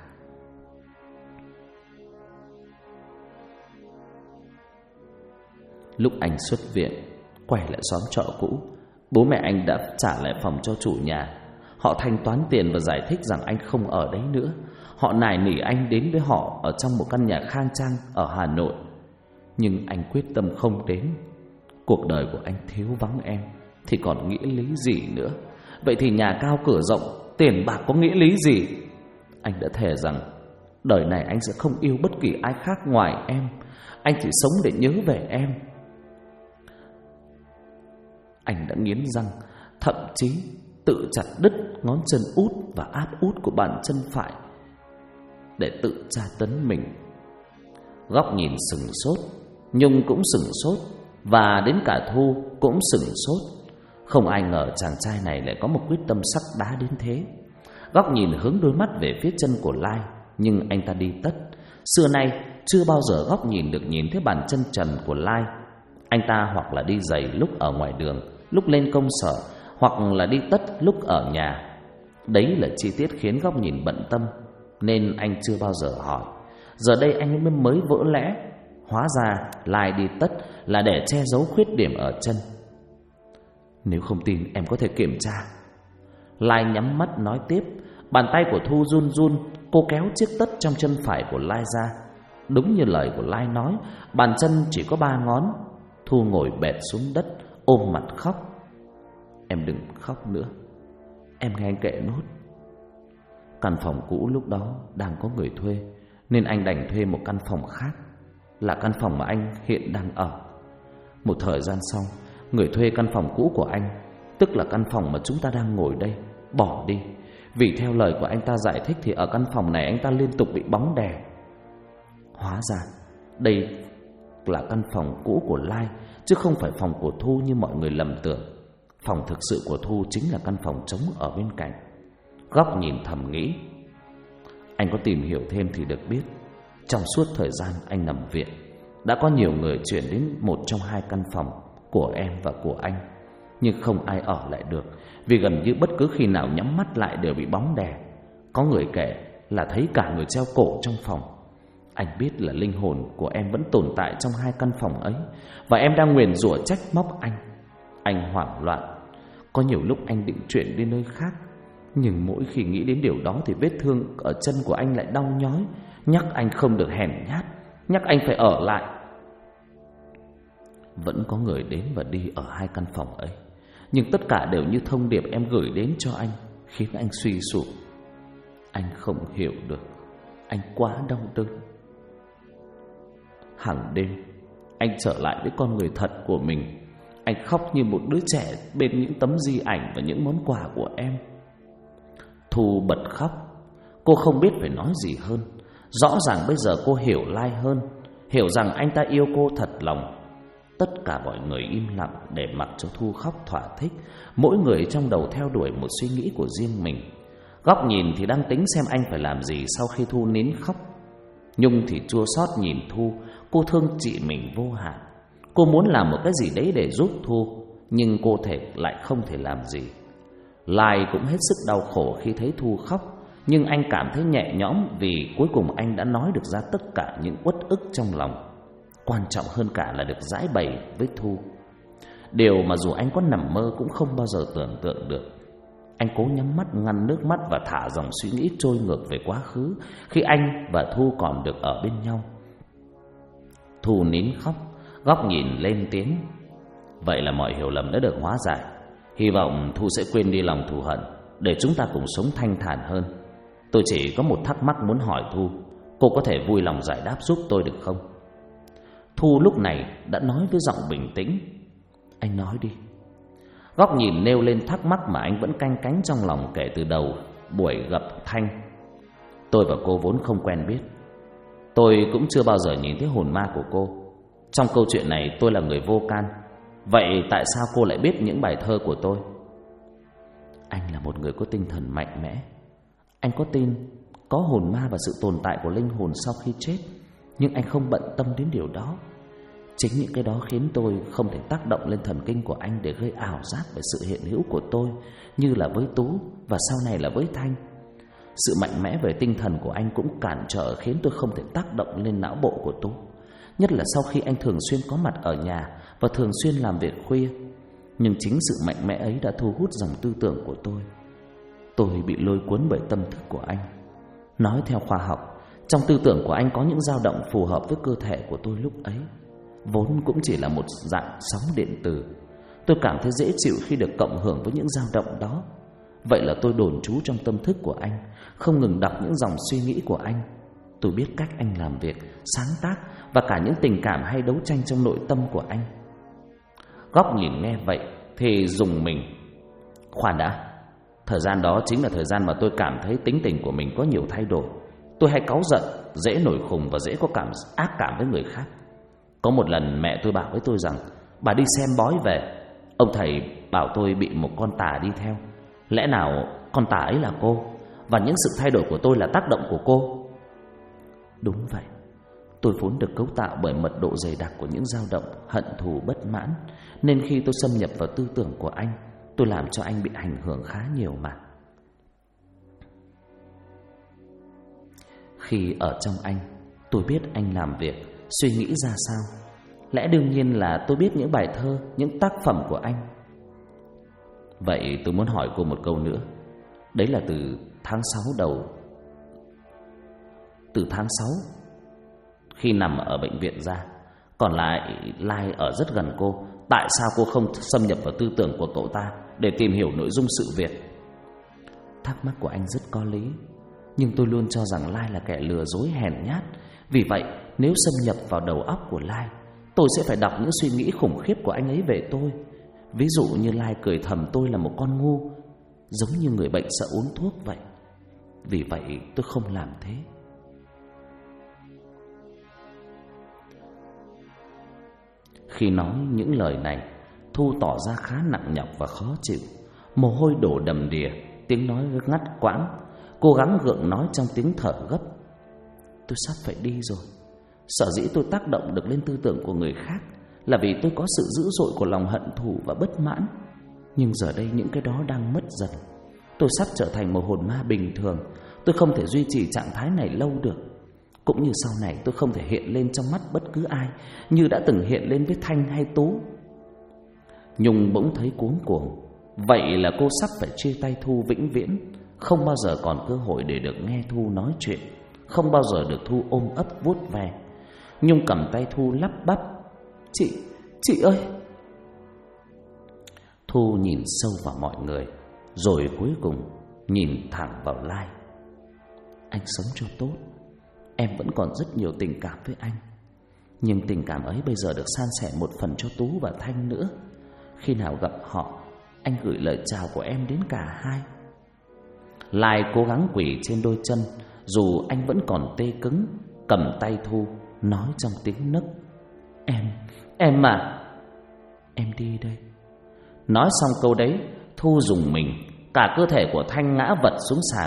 Lúc anh xuất viện, quay lại xóm trọ cũ, bố mẹ anh đã trả lại phòng cho chủ nhà. Họ thanh toán tiền và giải thích rằng anh không ở đấy nữa. Họ nài nỉ anh đến với họ ở trong một căn nhà khang trang ở Hà Nội. Nhưng anh quyết tâm không đến. Cuộc đời của anh thiếu vắng em thì còn nghĩa lý gì nữa? Vậy thì nhà cao cửa rộng, tiền bạc có nghĩa lý gì? Anh đã thề rằng đời này anh sẽ không yêu bất kỳ ai khác ngoài em. Anh chỉ sống để nhớ về em. Anh đã nghiến răng, thậm chí tự chặt đứt ngón chân út và áp út của bàn chân phải để tự tra tấn mình. Góc nhìn sừng sốt, Nhung cũng sừng sốt, và đến cả Thu cũng sừng sốt. Không ai ngờ chàng trai này lại có một quyết tâm sắt đá đến thế. Góc nhìn hướng đôi mắt về phía chân của Lai, nhưng anh ta đi tất. Xưa nay chưa bao giờ Góc nhìn được nhìn thấy bàn chân trần của Lai. Anh ta hoặc là đi giày lúc ở ngoài đường, lúc lên công sở, hoặc là đi tất lúc ở nhà. Đấy là chi tiết khiến Góc nhìn bận tâm, nên anh chưa bao giờ hỏi. Giờ đây anh mới vỡ lẽ. Hóa ra Lai đi tất là để che giấu khuyết điểm ở chân. Nếu không tin em có thể kiểm tra. Lai nhắm mắt nói tiếp. Bàn tay của Thu run run. Cô kéo chiếc tất trong chân phải của Lai ra. Đúng như lời của Lai nói, bàn chân chỉ có 3 ngón. Thu ngồi bệt xuống đất, ôm mặt khóc. Em đừng khóc nữa, em nghe anh kể nốt. Căn phòng cũ lúc đó đang có người thuê, nên anh đành thuê một căn phòng khác, là căn phòng mà anh hiện đang ở. Một thời gian sau, người thuê căn phòng cũ của anh, tức là căn phòng mà chúng ta đang ngồi đây, bỏ đi. Vì theo lời của anh ta giải thích thì ở căn phòng này anh ta liên tục bị bóng đè. Hóa ra đây là căn phòng cũ của Lai, chứ không phải phòng của Thu như mọi người lầm tưởng. Phòng thực sự của Thu chính là căn phòng trống ở bên cạnh. Góc nhìn thầm nghĩ. Anh có tìm hiểu thêm thì được biết, trong suốt thời gian anh nằm viện, đã có nhiều người chuyển đến một trong 2 căn phòng của em và của anh, nhưng không ai ở lại được, vì gần như bất cứ khi nào nhắm mắt lại đều bị bóng đè. Có người kể là thấy cả người treo cổ trong phòng. Anh biết là linh hồn của em vẫn tồn tại trong 2 căn phòng ấy, và em đang nguyền rủa trách móc anh. Anh hoảng loạn. Có nhiều lúc anh định chuyển đi nơi khác, nhưng mỗi khi nghĩ đến điều đó thì vết thương ở chân của anh lại đau nhói, nhắc anh không được hèn nhát, nhắc anh phải ở lại. Vẫn có người đến và đi ở 2 căn phòng ấy, nhưng tất cả đều như thông điệp em gửi đến cho anh, khiến anh suy sụp. Anh không hiểu được, Anh quá đau đớn. Hàng đêm anh trở lại với con người thật của mình. Anh khóc như một đứa trẻ bên những tấm di ảnh và những món quà của em. Thu bật khóc. Cô không biết phải nói gì hơn. Rõ ràng bây giờ cô hiểu Lai hơn, hiểu rằng anh ta yêu cô thật lòng. Tất cả mọi người im lặng để mặc cho Thu khóc thỏa thích, mỗi người trong đầu theo đuổi một suy nghĩ của riêng mình. Góc nhìn thì đang tính xem anh phải làm gì sau khi Thu nín khóc. Nhung thì chua xót nhìn Thu. Cô thương chị mình vô hạn. Cô muốn làm một cái gì đấy để giúp Thu, nhưng cô lại không thể làm gì. Lai cũng hết sức đau khổ khi thấy Thu khóc, nhưng anh cảm thấy nhẹ nhõm vì cuối cùng anh đã nói được ra tất cả những uất ức trong lòng. Quan trọng hơn cả là được giải bày với Thu, điều mà dù anh có nằm mơ cũng không bao giờ tưởng tượng được. Anh cố nhắm mắt, ngăn nước mắt và thả dòng suy nghĩ trôi ngược về quá khứ, khi anh và Thu còn được ở bên nhau. Thu nín khóc, Góc nhìn lên tiếng. Vậy là mọi hiểu lầm đã được hóa giải. Hy vọng Thu sẽ quên đi lòng thù hận, để chúng ta cùng sống thanh thản hơn. Tôi chỉ có một thắc mắc muốn hỏi Thu. Cô có thể vui lòng giải đáp giúp tôi được không? Thu lúc này đã nói với giọng bình tĩnh. Anh nói đi. Góc nhìn nêu lên thắc mắc mà anh vẫn canh cánh trong lòng kể từ đầu buổi gặp Thanh. Tôi và cô vốn không quen biết. Tôi cũng chưa bao giờ nhìn thấy hồn ma của cô. Trong câu chuyện này tôi là người vô can. Vậy tại sao cô lại biết những bài thơ của tôi? Anh là một người có tinh thần mạnh mẽ. Anh có tin có hồn ma và sự tồn tại của linh hồn sau khi chết, nhưng anh không bận tâm đến điều đó. Chính những cái đó khiến tôi không thể tác động lên thần kinh của anh để gây ảo giác về sự hiện hữu của tôi, như là với Tú và sau này là với Thanh. Sự mạnh mẽ về tinh thần của anh cũng cản trở khiến tôi không thể tác động lên não bộ của Tú, nhất là sau khi anh thường xuyên có mặt ở nhà và thường xuyên làm việc khuya. Nhưng chính sự mạnh mẽ ấy đã thu hút dòng tư tưởng của tôi. Tôi bị lôi cuốn bởi tâm thức của anh. Nói theo khoa học, trong tư tưởng của anh có những dao động phù hợp với cơ thể của tôi lúc ấy, vốn cũng chỉ là một dạng sóng điện tử. Tôi cảm thấy dễ chịu khi được cộng hưởng với những dao động đó. Vậy là tôi đồn trú trong tâm thức của anh, không ngừng đọc những dòng suy nghĩ của anh. Tôi biết cách anh làm việc, sáng tác và cả những tình cảm hay đấu tranh trong nội tâm của anh. Góc nhìn nghe vậy thì rùng mình. Khoan đã, thời gian đó chính là thời gian mà tôi cảm thấy tính tình của mình có nhiều thay đổi. Tôi hay cáu giận, dễ nổi khùng và dễ có ác cảm với người khác. Có một lần mẹ tôi bảo với tôi rằng bà đi xem bói về, ông thầy bảo tôi bị một con tà đi theo. Lẽ nào con tà ấy là cô, và những sự thay đổi của tôi là tác động của cô? Đúng vậy. Tôi vốn được cấu tạo bởi mật độ dày đặc của những dao động hận thù bất mãn, nên khi tôi xâm nhập vào tư tưởng của anh, tôi làm cho anh bị ảnh hưởng khá nhiều mà. Khi ở trong anh, tôi biết anh làm việc, suy nghĩ ra sao. Lẽ đương nhiên là tôi biết những bài thơ, những tác phẩm của anh. Vậy tôi muốn hỏi cô một câu nữa. Đấy là từ tháng 6 Từ tháng 6 khi nằm ở bệnh viện ra, còn lại Lai ở rất gần cô, tại sao cô không xâm nhập vào tư tưởng của cậu ta để tìm hiểu nội dung sự việc? Thắc mắc của anh rất có lý, nhưng tôi luôn cho rằng Lai là kẻ lừa dối hèn nhát. Vì vậy nếu xâm nhập vào đầu óc của Lai, tôi sẽ phải đọc những suy nghĩ khủng khiếp của anh ấy về tôi. Ví dụ như Lai cười thầm tôi là một con ngu, giống như người bệnh sợ uống thuốc vậy. Vì vậy tôi không làm thế. Khi nói những lời này, Thu tỏ ra khá nặng nhọc và khó chịu. Mồ hôi đổ đầm đìa, tiếng nói ngắt quãng. Cố gắng gượng nói trong tiếng thở gấp. Tôi sắp phải đi rồi. Sở dĩ tôi tác động được lên tư tưởng của người khác là vì tôi có sự dữ dội của lòng hận thù và bất mãn. Nhưng giờ đây những cái đó đang mất dần. Tôi sắp trở thành một hồn ma bình thường. Tôi không thể duy trì trạng thái này lâu được. Cũng như sau này tôi không thể hiện lên trong mắt bất cứ ai như đã từng hiện lên với Thanh hay Tú. Nhung bỗng thấy cuống cuồng. Vậy là cô sắp phải chia tay Thu vĩnh viễn, không bao giờ còn cơ hội để được nghe Thu nói chuyện, không bao giờ được Thu ôm ấp vuốt ve. Nhung cầm tay Thu lắp bắp. Chị ơi. Thu nhìn sâu vào mọi người, rồi cuối cùng nhìn thẳng vào Lai. Anh sống cho tốt, em vẫn còn rất nhiều tình cảm với anh. Nhưng tình cảm ấy bây giờ được san sẻ một phần cho Tú và Thanh nữa. Khi nào gặp họ, anh gửi lời chào của em đến cả hai. Lai cố gắng quỳ trên đôi chân, dù anh vẫn còn tê cứng, cầm tay Thu, nói trong tiếng nấc: Em à, em đi đây. Nói xong câu đấy, Thu rùng mình, cả cơ thể của Thanh ngã vật xuống sàn.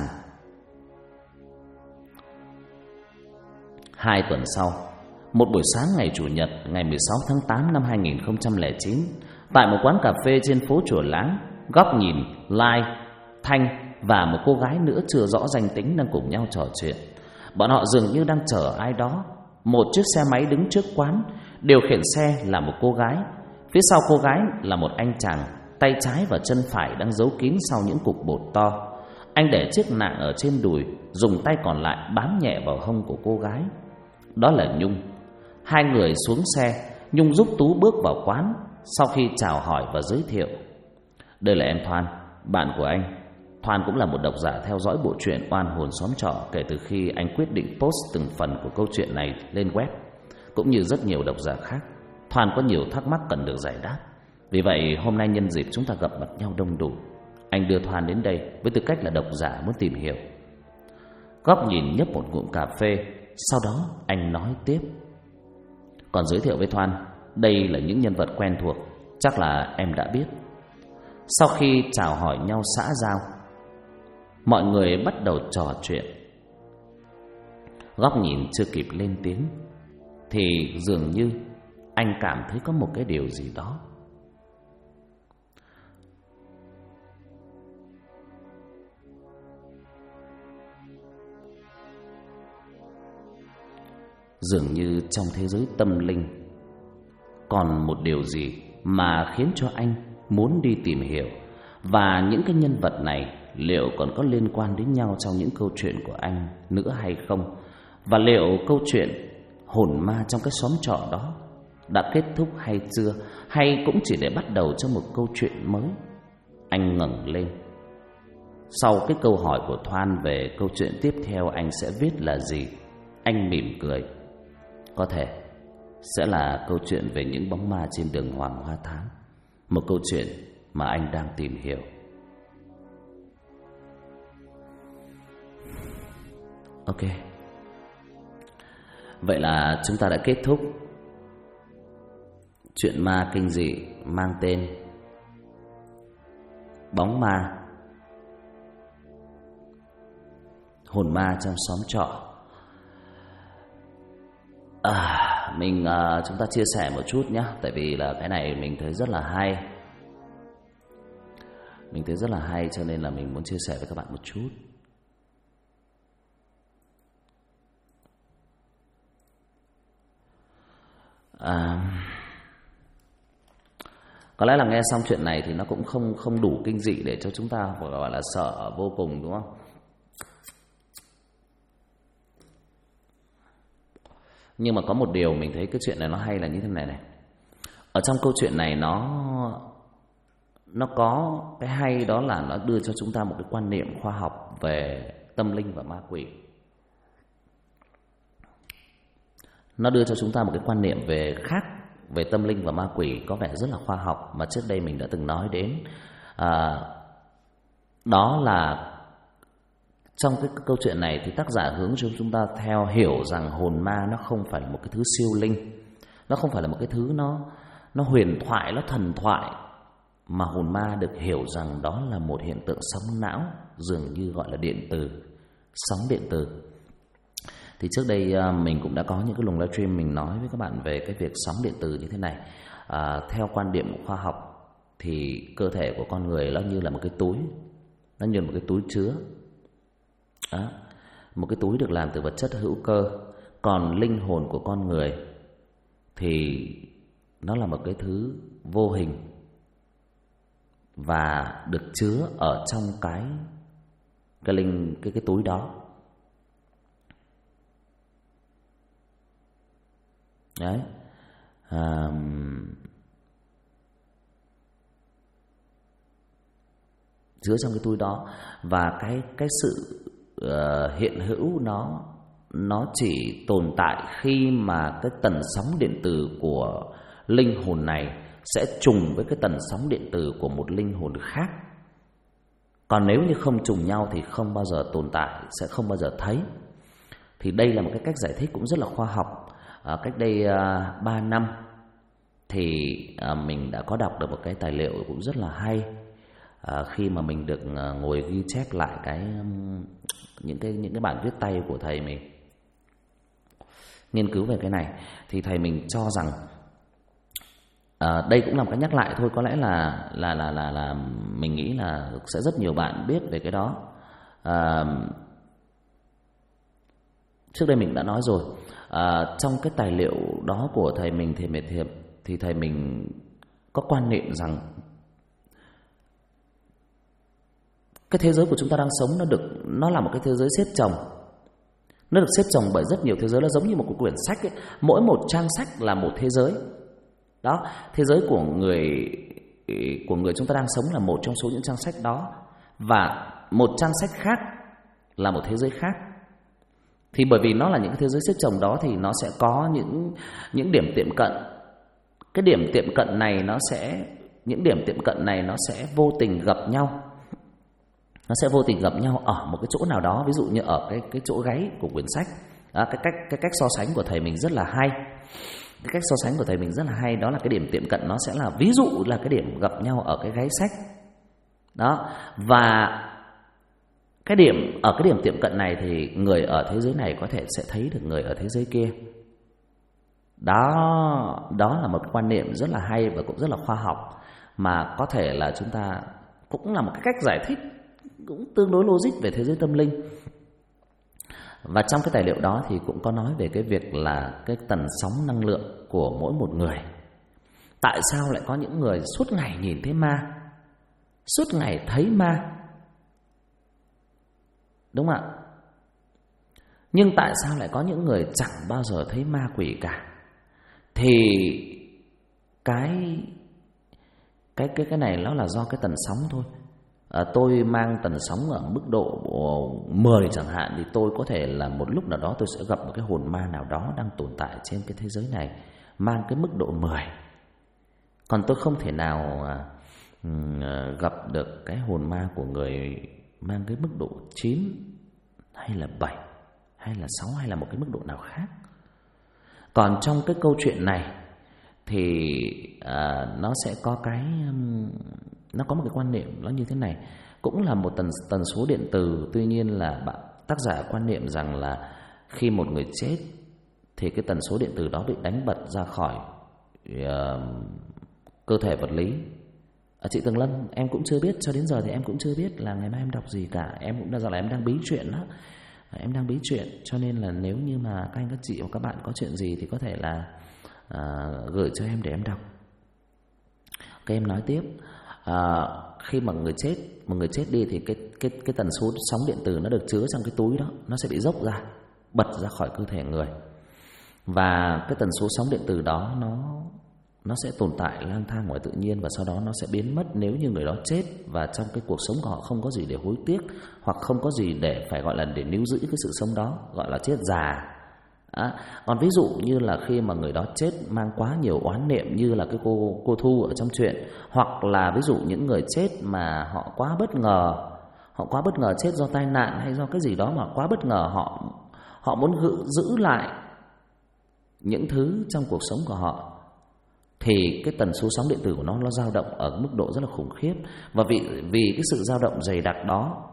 2 tuần sau, một buổi sáng ngày Chủ nhật, ngày 16 tháng 8 năm 2009, tại một quán cà phê trên phố Chùa Láng, Góc nhìn, Lai, Thanh và một cô gái nữa chưa rõ danh tính đang cùng nhau trò chuyện. Bọn họ dường như đang chờ ai đó. Một chiếc xe máy đứng trước quán, điều khiển xe là một cô gái. Phía sau cô gái là một anh chàng, tay trái và chân phải đang giấu kín sau những cục bột to. Anh để chiếc nạng ở trên đùi, dùng tay còn lại bám nhẹ vào hông của cô gái. Đó là Nhung. Hai người xuống xe, Nhung giúp Tú bước vào quán. Sau khi chào hỏi và giới thiệu: Đây là em Thoan, bạn của anh. Thoan cũng là một độc giả theo dõi bộ truyện Oan hồn xóm trọ kể từ khi anh quyết định post từng phần của câu chuyện này lên web. Cũng như rất nhiều độc giả khác, Thoan có nhiều thắc mắc cần được giải đáp. Vì vậy hôm nay nhân dịp chúng ta gặp mặt nhau đông đủ, anh đưa Thoan đến đây với tư cách là độc giả muốn tìm hiểu. Góc nhìn nhấp một ngụm cà phê, sau đó anh nói tiếp: Còn giới thiệu với Thoan, đây là những nhân vật quen thuộc, chắc là em đã biết. Sau khi chào hỏi nhau xã giao, mọi người bắt đầu trò chuyện. Góc nhìn chưa kịp lên tiếng thì dường như anh cảm thấy có một cái điều gì đó. Dường như trong thế giới tâm linh còn một điều gì mà khiến cho anh muốn đi tìm hiểu. Và những cái nhân vật này liệu còn có liên quan đến nhau trong những câu chuyện của anh nữa hay không? Và liệu câu chuyện hồn ma trong cái xóm trọ đó đã kết thúc hay chưa? Hay cũng chỉ để bắt đầu cho một câu chuyện mới? Anh ngẩng lên. Sau cái câu hỏi của Thoan về câu chuyện tiếp theo anh sẽ viết là gì, anh mỉm cười. Có thể sẽ là câu chuyện về những bóng ma trên đường Hoàng Hoa Thám, một câu chuyện mà anh đang tìm hiểu. Ok, vậy là chúng ta đã kết thúc chuyện ma kinh dị mang tên Bóng Ma, hồn ma trong xóm trọ. Chúng ta chia sẻ một chút nhé, tại vì là cái này mình thấy rất là hay. Cho nên là mình muốn chia sẻ với các bạn một chút. Có lẽ là nghe xong chuyện này thì nó cũng không đủ kinh dị để cho chúng ta gọi là sợ vô cùng, đúng không? Nhưng mà có một điều mình thấy cái chuyện này nó hay là như thế này này. Ở trong câu chuyện này nó có cái hay, đó là nó đưa cho chúng ta một cái quan niệm khoa học về tâm linh và ma quỷ. Nó đưa cho chúng ta một cái quan niệm về tâm linh và ma quỷ có vẻ rất là khoa học mà trước đây mình đã từng nói đến. Đó là trong cái câu chuyện này thì tác giả hướng cho chúng ta theo hiểu rằng hồn ma nó không phải là một cái thứ siêu linh, nó không phải là một cái thứ nó huyền thoại, nó thần thoại, mà hồn ma được hiểu rằng đó là một hiện tượng sóng não, dường như gọi là điện từ, sóng điện từ. Thì trước đây mình cũng đã có những cái luồng livestream mình nói với các bạn về cái việc sóng điện từ như thế này. Theo quan điểm của khoa học thì cơ thể của con người nó như là một cái túi, nó như là một cái túi chứa. Một cái túi được làm từ vật chất hữu cơ. Còn linh hồn của con người thì nó là một cái thứ vô hình và được chứa ở trong cái túi đó. Đấy. Chứa trong cái túi đó. Và cái sự hiện hữu nó chỉ tồn tại khi mà cái tần sóng điện từ của linh hồn này sẽ trùng với cái tần sóng điện từ của một linh hồn khác. Còn nếu như không trùng nhau thì không bao giờ tồn tại, sẽ không bao giờ thấy. Thì đây là một cái cách giải thích cũng rất là khoa học. Cách đây 3 năm thì mình đã có đọc được một cái tài liệu cũng rất là hay. Khi mà mình được ngồi ghi chép lại những cái bản viết tay của thầy mình, nghiên cứu về cái này, thì thầy mình cho rằng đây cũng là một cái nhắc lại thôi, có lẽ là mình nghĩ là sẽ rất nhiều bạn biết về cái đó. Trước đây mình đã nói rồi, trong cái tài liệu đó của thầy mình thì thầy mình có quan niệm rằng cái thế giới của chúng ta đang sống nó là một cái thế giới xếp chồng. Nó được xếp chồng bởi rất nhiều thế giới, nó giống như một quyển sách ấy. Mỗi một trang sách là một thế giới. Đó, thế giới của người chúng ta đang sống là một trong số những trang sách đó, và một trang sách khác là một thế giới khác. Thì bởi vì nó là những cái thế giới xếp chồng đó thì nó sẽ có những điểm tiệm cận. Cái điểm tiệm cận này những điểm tiệm cận này nó sẽ vô tình gặp nhau. Nó sẽ vô tình gặp nhau ở một cái chỗ nào đó, ví dụ như ở cái chỗ gáy của quyển sách. Cái cách so sánh của thầy mình rất là hay. Cái cách so sánh của thầy mình rất là hay, đó là cái điểm tiệm cận nó sẽ là, ví dụ là cái điểm gặp nhau ở cái gáy sách. Đó, và cái điểm tiệm cận này thì người ở thế giới này có thể sẽ thấy được người ở thế giới kia. Đó là một quan niệm rất là hay và cũng rất là khoa học, mà có thể là chúng ta cũng là một cái cách giải thích cũng tương đối logic về thế giới tâm linh. Và trong cái tài liệu đó thì cũng có nói về cái việc là cái tần sóng năng lượng của mỗi một người. Tại sao lại có những người suốt ngày nhìn thấy ma, suốt ngày thấy ma, đúng không ạ? Nhưng tại sao lại có những người chẳng bao giờ thấy ma quỷ cả? Thì cái này nó là do cái tần sóng thôi. Tôi mang tần sóng ở mức độ 10 chẳng hạn, thì tôi có thể là một lúc nào đó tôi sẽ gặp một cái hồn ma nào đó đang tồn tại trên cái thế giới này, mang cái mức độ 10. Còn tôi không thể nào gặp được cái hồn ma của người mang cái mức độ 9 hay là 7 hay là 6 hay là một cái mức độ nào khác. Còn trong cái câu chuyện này thì nó sẽ có nó có một cái quan niệm nó như thế này, cũng là một tần số điện từ. Tuy nhiên là tác giả quan niệm rằng là khi một người chết thì cái tần số điện từ đó bị đánh bật ra khỏi cơ thể vật lý. Chị Tường Lâm, em cũng chưa biết, cho đến giờ thì em cũng chưa biết là ngày mai em đọc gì cả. Em cũng là em đang bí chuyện đó. Em đang bí chuyện, cho nên là nếu như mà các anh các chị hoặc các bạn có chuyện gì thì có thể là gửi cho em để em đọc. Ok, em nói tiếp. Khi mà một người chết đi thì cái tần số sóng điện từ nó được chứa trong cái túi đó, nó sẽ bị dốc ra, bật ra khỏi cơ thể người. Và cái tần số sóng điện từ đó nó sẽ tồn tại lang thang ngoài tự nhiên, và sau đó nó sẽ biến mất nếu như người đó chết và trong cái cuộc sống của họ không có gì để hối tiếc, hoặc không có gì để phải gọi là để níu giữ cái sự sống đó, gọi là chết già. Còn ví dụ như là khi mà người đó chết mang quá nhiều oán niệm, như là cái cô Thu ở trong chuyện, hoặc là ví dụ những người chết mà họ quá bất ngờ chết do tai nạn hay do cái gì đó mà quá bất ngờ, họ muốn giữ lại những thứ trong cuộc sống của họ, thì cái tần số sóng điện tử của nó dao động ở mức độ rất là khủng khiếp. Và vì cái sự dao động dày đặc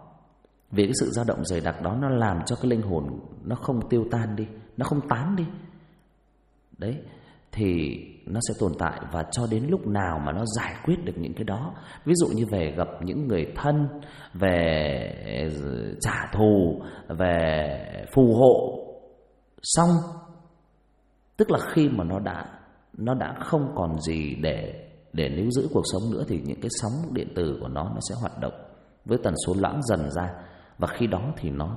đó, nó làm cho cái linh hồn nó không tiêu tan đi, nó không tán đi. Đấy, thì nó sẽ tồn tại, và cho đến lúc nào mà nó giải quyết được những cái đó, ví dụ như về gặp những người thân, về trả thù, về phù hộ xong, tức là khi mà nó đã không còn gì để níu giữ cuộc sống nữa, thì những cái sóng điện tử của nó sẽ hoạt động với tần số loãng dần ra, và khi đó thì nó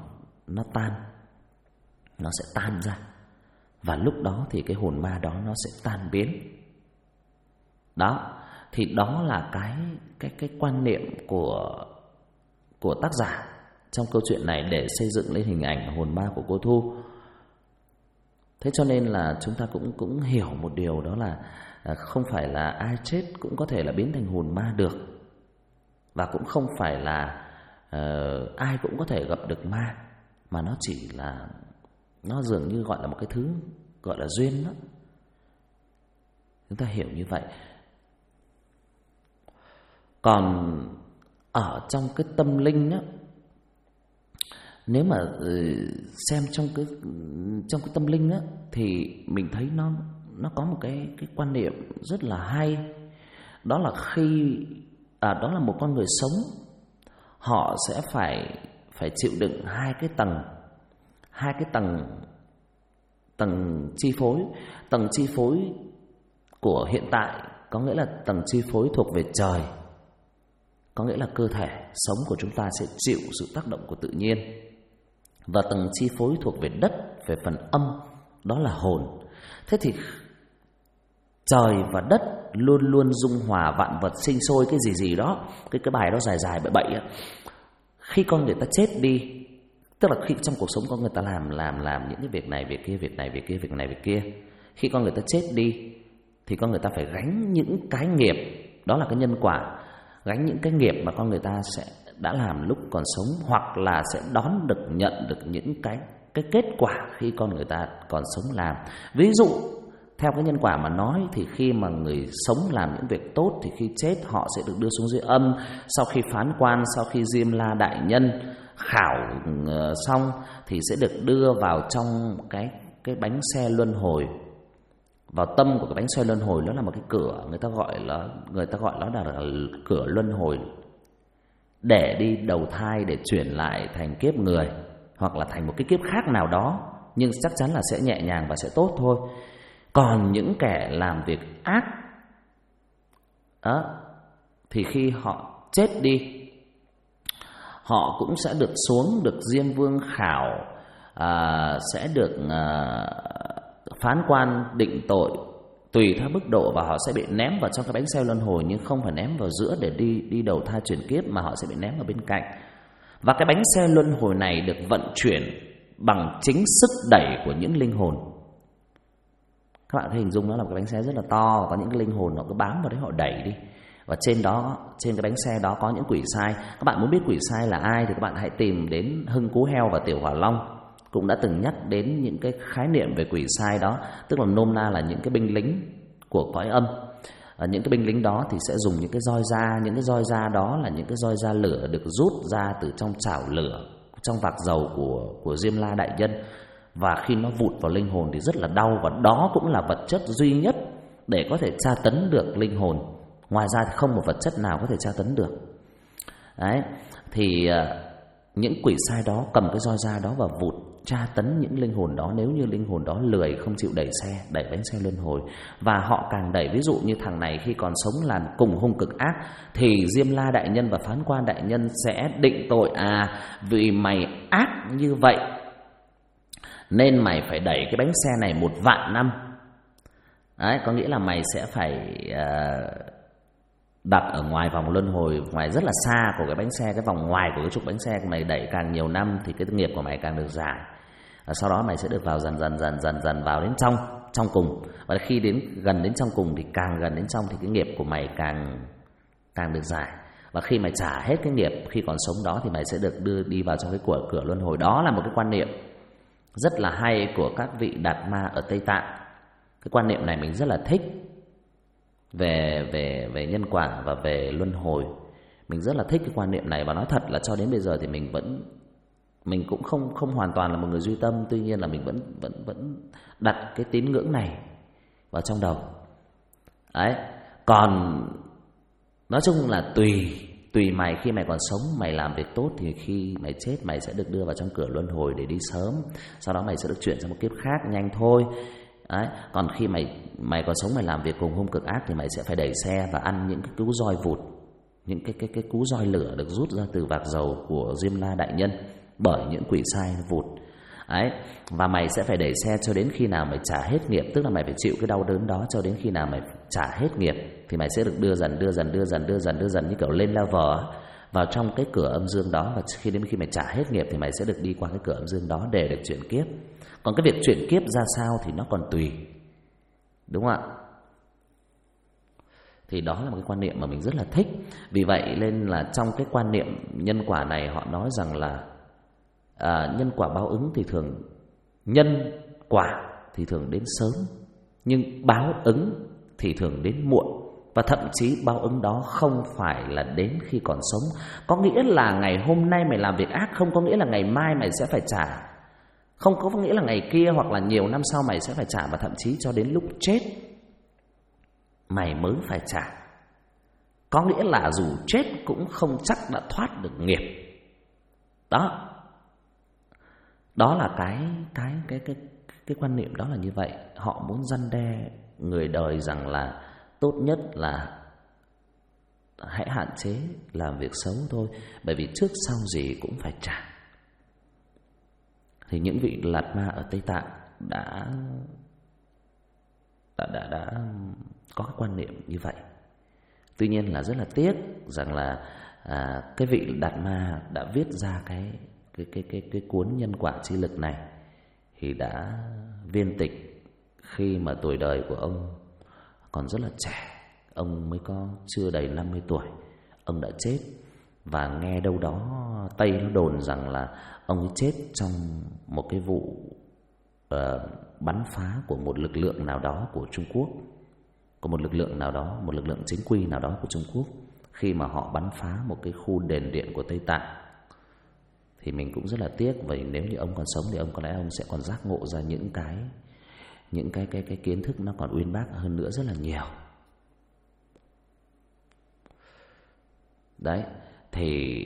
sẽ tan ra, và lúc đó thì cái hồn ma đó nó sẽ tan biến. Đó, thì đó là cái quan niệm của tác giả trong câu chuyện này để xây dựng lên hình ảnh hồn ma của cô Thu. Thế cho nên là chúng ta cũng hiểu một điều, đó là không phải là ai chết cũng có thể là biến thành hồn ma được, và cũng không phải là ai cũng có thể gặp được ma, mà nó chỉ là, nó dường như gọi là một cái thứ gọi là duyên đó. Chúng ta hiểu như vậy. Còn ở trong cái tâm linh á, nếu mà xem trong cái tâm linh á, thì mình thấy nó có một cái quan niệm rất là hay. Đó là đó là một con người sống, họ sẽ phải chịu đựng hai cái tầng chi phối. Tầng chi phối của hiện tại có nghĩa là tầng chi phối thuộc về trời, có nghĩa là cơ thể sống của chúng ta sẽ chịu sự tác động của tự nhiên. Và tầng chi phối thuộc về đất, về phần âm, đó là hồn. Thế thì trời và đất luôn luôn dung hòa, vạn vật sinh sôi cái gì đó. Cái bài đó dài dài bậy á. Khi con người ta chết đi, tức là khi trong cuộc sống con người ta làm những cái việc này, việc kia, việc này, việc kia, việc này, việc kia. Khi con người ta chết đi thì con người ta phải gánh những cái nghiệp, đó là cái nhân quả, gánh những cái nghiệp mà con người ta sẽ đã làm lúc còn sống, hoặc là sẽ nhận được những cái kết quả khi con người ta còn sống làm. Ví dụ theo cái nhân quả mà nói, thì khi mà người sống làm những việc tốt thì khi chết họ sẽ được đưa xuống dưới âm. Sau khi phán quan, sau khi Diêm La đại nhân khảo xong thì sẽ được đưa vào trong cái bánh xe luân hồi. Vào tâm của cái bánh xe luân hồi, đó là một cái cửa, người ta gọi nó là cửa luân hồi, để đi đầu thai, để chuyển lại thành kiếp người, hoặc là thành một cái kiếp khác nào đó, nhưng chắc chắn là sẽ nhẹ nhàng và sẽ tốt thôi. Còn những kẻ làm việc ác đó, thì khi họ chết đi, họ cũng sẽ được xuống, được Diêm Vương khảo, sẽ được phán quan định tội tùy theo mức độ, và họ sẽ bị ném vào trong cái bánh xe luân hồi, nhưng không phải ném vào giữa để đi đầu thai chuyển kiếp, mà họ sẽ bị ném vào bên cạnh. Và cái bánh xe luân hồi này được vận chuyển bằng chính sức đẩy của những linh hồn. Các bạn có hình dung nó là một cái bánh xe rất là to, có những cái linh hồn họ cứ bám vào đấy, họ đẩy đi. Và trên cái bánh xe đó có những quỷ sai. Các bạn muốn biết quỷ sai là ai thì các bạn hãy tìm đến Hưng Cú Heo và Tiểu Hỏa Long, cũng đã từng nhắc đến những cái khái niệm về quỷ sai đó, tức là nôm na là những cái binh lính của cõi âm. Những cái binh lính đó thì sẽ dùng những cái roi da, những cái roi da đó là những cái roi da lửa được rút ra từ trong chảo lửa, trong vạc dầu của Diêm La đại nhân. Và khi nó vụt vào linh hồn thì rất là đau, và đó cũng là vật chất duy nhất để có thể tra tấn được linh hồn. Ngoài ra thì không một vật chất nào có thể tra tấn được. Đấy, thì những quỷ sai đó cầm cái roi da đó và vụt tra tấn những linh hồn đó, nếu như linh hồn đó lười không chịu đẩy bánh xe luân hồi. Và họ càng đẩy, ví dụ như thằng này khi còn sống làm cùng hung cực ác, thì Diêm La đại nhân và phán quan đại nhân sẽ định tội: vì mày ác như vậy nên mày phải đẩy cái bánh xe này 1.000.000 năm. Đấy, có nghĩa là mày sẽ phải đặt ở ngoài vòng luân hồi, ngoài rất là xa của cái bánh xe, cái vòng ngoài của cái trục bánh xe, mày đẩy càng nhiều năm thì cái nghiệp của mày càng được giải. Và sau đó mày sẽ được vào dần vào đến trong cùng. Và khi gần đến trong cùng thì càng gần đến trong thì cái nghiệp của mày càng được giải. Và khi mày trả hết cái nghiệp khi còn sống đó thì mày sẽ được đưa đi vào trong cái cửa luân hồi. Đó là một cái quan niệm rất là hay của các vị đạt ma ở Tây Tạng. Cái quan niệm này mình rất là thích, về nhân quả và về luân hồi. Mình rất là thích cái quan niệm này, và nói thật là cho đến bây giờ thì mình cũng không hoàn toàn là một người duy tâm, tuy nhiên là mình vẫn đặt cái tín ngưỡng này vào trong đầu. Đấy, còn nói chung là tùy mày, khi mày còn sống mày làm việc tốt thì khi mày chết mày sẽ được đưa vào trong cửa luân hồi để đi sớm, sau đó mày sẽ được chuyển sang một kiếp khác nhanh thôi. Đấy, còn khi mày còn sống mày làm việc cùng hung cực ác thì mày sẽ phải đẩy xe và ăn những cái cú roi vụt, những cái cú roi lửa được rút ra từ vạc dầu của Diêm La đại nhân bởi những quỷ sai vụt. Đấy, và mày sẽ phải đẩy xe cho đến khi nào mày trả hết nghiệp, tức là mày phải chịu cái đau đớn đó cho đến khi nào mày trả hết nghiệp thì mày sẽ được đưa dần như kiểu lên level. vào trong cái cửa âm dương đó, và đến khi mày trả hết nghiệp thì mày sẽ được đi qua cái cửa âm dương đó để được chuyển kiếp. Còn cái việc chuyển kiếp ra sao thì nó còn tùy, đúng không ạ? Thì đó là một cái quan niệm mà mình rất là thích. Vì vậy nên là trong cái quan niệm nhân quả này, họ nói rằng là nhân quả báo ứng thì thường, nhân quả thì thường đến sớm, nhưng báo ứng thì thường đến muộn. Và thậm chí báo ứng đó không phải là đến khi còn sống. Có nghĩa là ngày hôm nay mày làm việc ác không có nghĩa là ngày mai mày sẽ phải trả, không có nghĩa là ngày kia hoặc là nhiều năm sau mày sẽ phải trả, và thậm chí cho đến lúc chết mày mới phải trả. Có nghĩa là dù chết cũng không chắc đã thoát được nghiệp. Đó. Đó là cái quan niệm đó là như vậy. Họ muốn răn đe người đời rằng là tốt nhất là hãy hạn chế làm việc xấu thôi, bởi vì trước sau gì cũng phải trả. Thì những vị Lạt Ma ở Tây Tạng đã có cái quan niệm như vậy. Tuy nhiên là rất là tiếc rằng là cái vị Đạt Ma đã viết ra cái cuốn Nhân Quả Chi Lực này thì đã viên tịch khi mà tuổi đời của ông còn rất là trẻ. Ông mới có chưa đầy 50 tuổi, ông đã chết. Và nghe đâu đó Tây nó đồn rằng là ông ấy chết trong một cái vụ bắn phá của một lực lượng nào đó của Trung Quốc, của một lực lượng nào đó, một lực lượng chính quy nào đó của Trung Quốc, khi mà họ bắn phá một cái khu đền điện của Tây Tạng. Thì mình cũng rất là tiếc, vậy nếu như ông còn sống thì ông có lẽ ông sẽ còn giác ngộ ra những cái kiến thức nó còn uyên bác hơn nữa rất là nhiều. Đấy, thì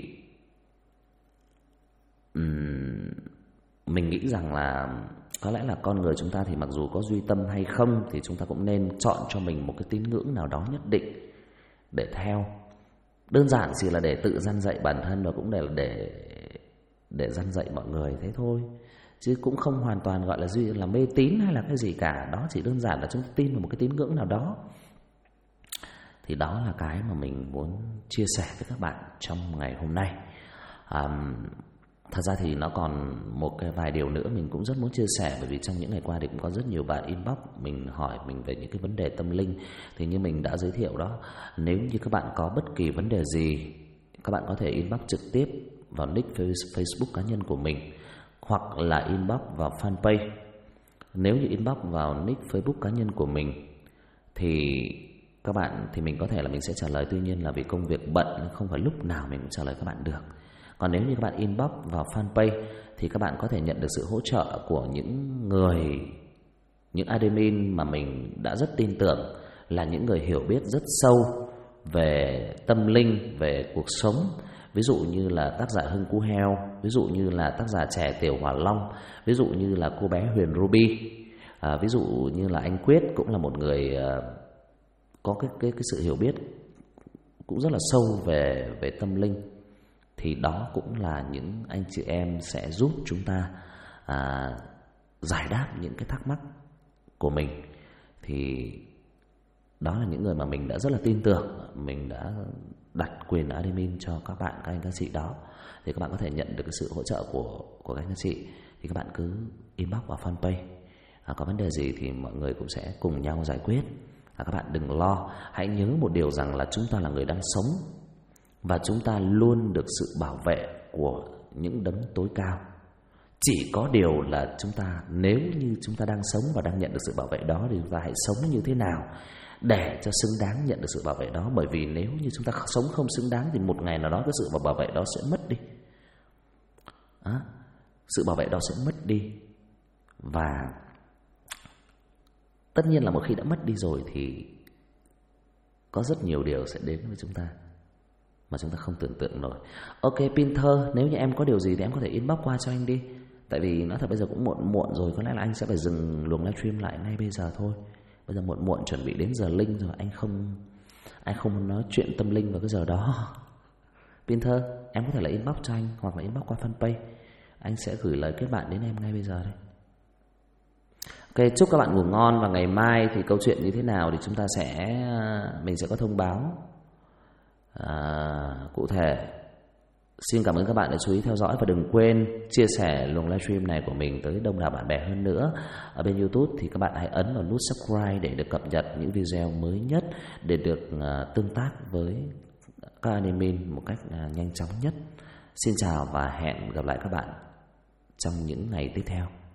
mình nghĩ rằng là có lẽ là con người chúng ta thì mặc dù có duy tâm hay không thì chúng ta cũng nên chọn cho mình một cái tín ngưỡng nào đó nhất định để theo. Đơn giản chỉ là để tự răn dạy bản thân và cũng để răn dạy mọi người thế thôi, chứ cũng không hoàn toàn gọi là mê tín hay là cái gì cả. Đó chỉ đơn giản là chúng ta tin vào một cái tín ngưỡng nào đó. Thì đó là cái mà mình muốn chia sẻ với các bạn trong ngày hôm nay. Thật ra thì nó còn một cái vài điều nữa mình cũng rất muốn chia sẻ, bởi vì trong những ngày qua thì cũng có rất nhiều bạn inbox mình hỏi mình về những cái vấn đề tâm linh. Thì như mình đã giới thiệu đó, nếu như các bạn có bất kỳ vấn đề gì, các bạn có thể inbox trực tiếp vào nick Facebook cá nhân của mình, hoặc là inbox vào fanpage. Nếu như inbox vào nick Facebook cá nhân của mình thì các bạn, thì mình có thể là mình sẽ trả lời. Tuy nhiên là vì công việc bận không phải lúc nào mình cũng trả lời các bạn được. Còn nếu như các bạn inbox vào fanpage thì các bạn có thể nhận được sự hỗ trợ của những admin mà mình đã rất tin tưởng, là những người hiểu biết rất sâu về tâm linh, về cuộc sống. Ví dụ như là tác giả Hưng Cú Heo, ví dụ như là tác giả Trẻ Tiểu Hỏa Long, ví dụ như là cô bé Huyền Ruby, ví dụ như là anh Quyết cũng là một người có cái sự hiểu biết cũng rất là sâu về tâm linh. Thì đó cũng là những anh chị em sẽ giúp chúng ta giải đáp những cái thắc mắc của mình. Thì đó là những người mà mình đã rất là tin tưởng. Mình đã đặt quyền admin cho các bạn, các anh các chị đó. Thì các bạn có thể nhận được cái sự hỗ trợ của các anh các chị. Thì các bạn cứ inbox vào fanpage. Có vấn đề gì thì mọi người cũng sẽ cùng nhau giải quyết. Các bạn đừng lo. Hãy nhớ một điều rằng là chúng ta là người đang sống, và chúng ta luôn được sự bảo vệ của những đấng tối cao. Chỉ có điều là chúng ta, nếu như chúng ta đang sống và đang nhận được sự bảo vệ đó, thì chúng ta hãy sống như thế nào để cho xứng đáng nhận được sự bảo vệ đó. Bởi vì nếu như chúng ta sống không xứng đáng thì một ngày nào đó cái sự bảo vệ đó sẽ mất đi. Sự bảo vệ đó sẽ mất đi. Và tất nhiên là một khi đã mất đi rồi thì có rất nhiều điều sẽ đến với chúng ta mà chúng ta không tưởng tượng nổi. Ok Pinter, nếu như em có điều gì thì em có thể inbox qua cho anh đi. Tại vì nói thật bây giờ cũng muộn rồi, có lẽ là anh sẽ phải dừng luồng livestream lại ngay bây giờ thôi. Bây giờ muộn chuẩn bị đến giờ linh rồi, anh không nói chuyện tâm linh vào cái giờ đó. Pinter, em có thể là inbox cho anh hoặc là inbox qua fanpage. Anh sẽ gửi lời kết bạn đến em ngay bây giờ đây. Ok, chúc các bạn ngủ ngon, và ngày mai thì câu chuyện như thế nào thì chúng ta mình sẽ có thông báo cụ thể xin cảm ơn các bạn đã chú ý theo dõi, và đừng quên chia sẻ luồng livestream này của mình tới đông đảo bạn bè hơn nữa. Ở bên YouTube thì các bạn hãy ấn vào nút subscribe để được cập nhật những video mới nhất, để được tương tác với các admin một cách nhanh chóng nhất. Xin chào và hẹn gặp lại các bạn trong những ngày tiếp theo.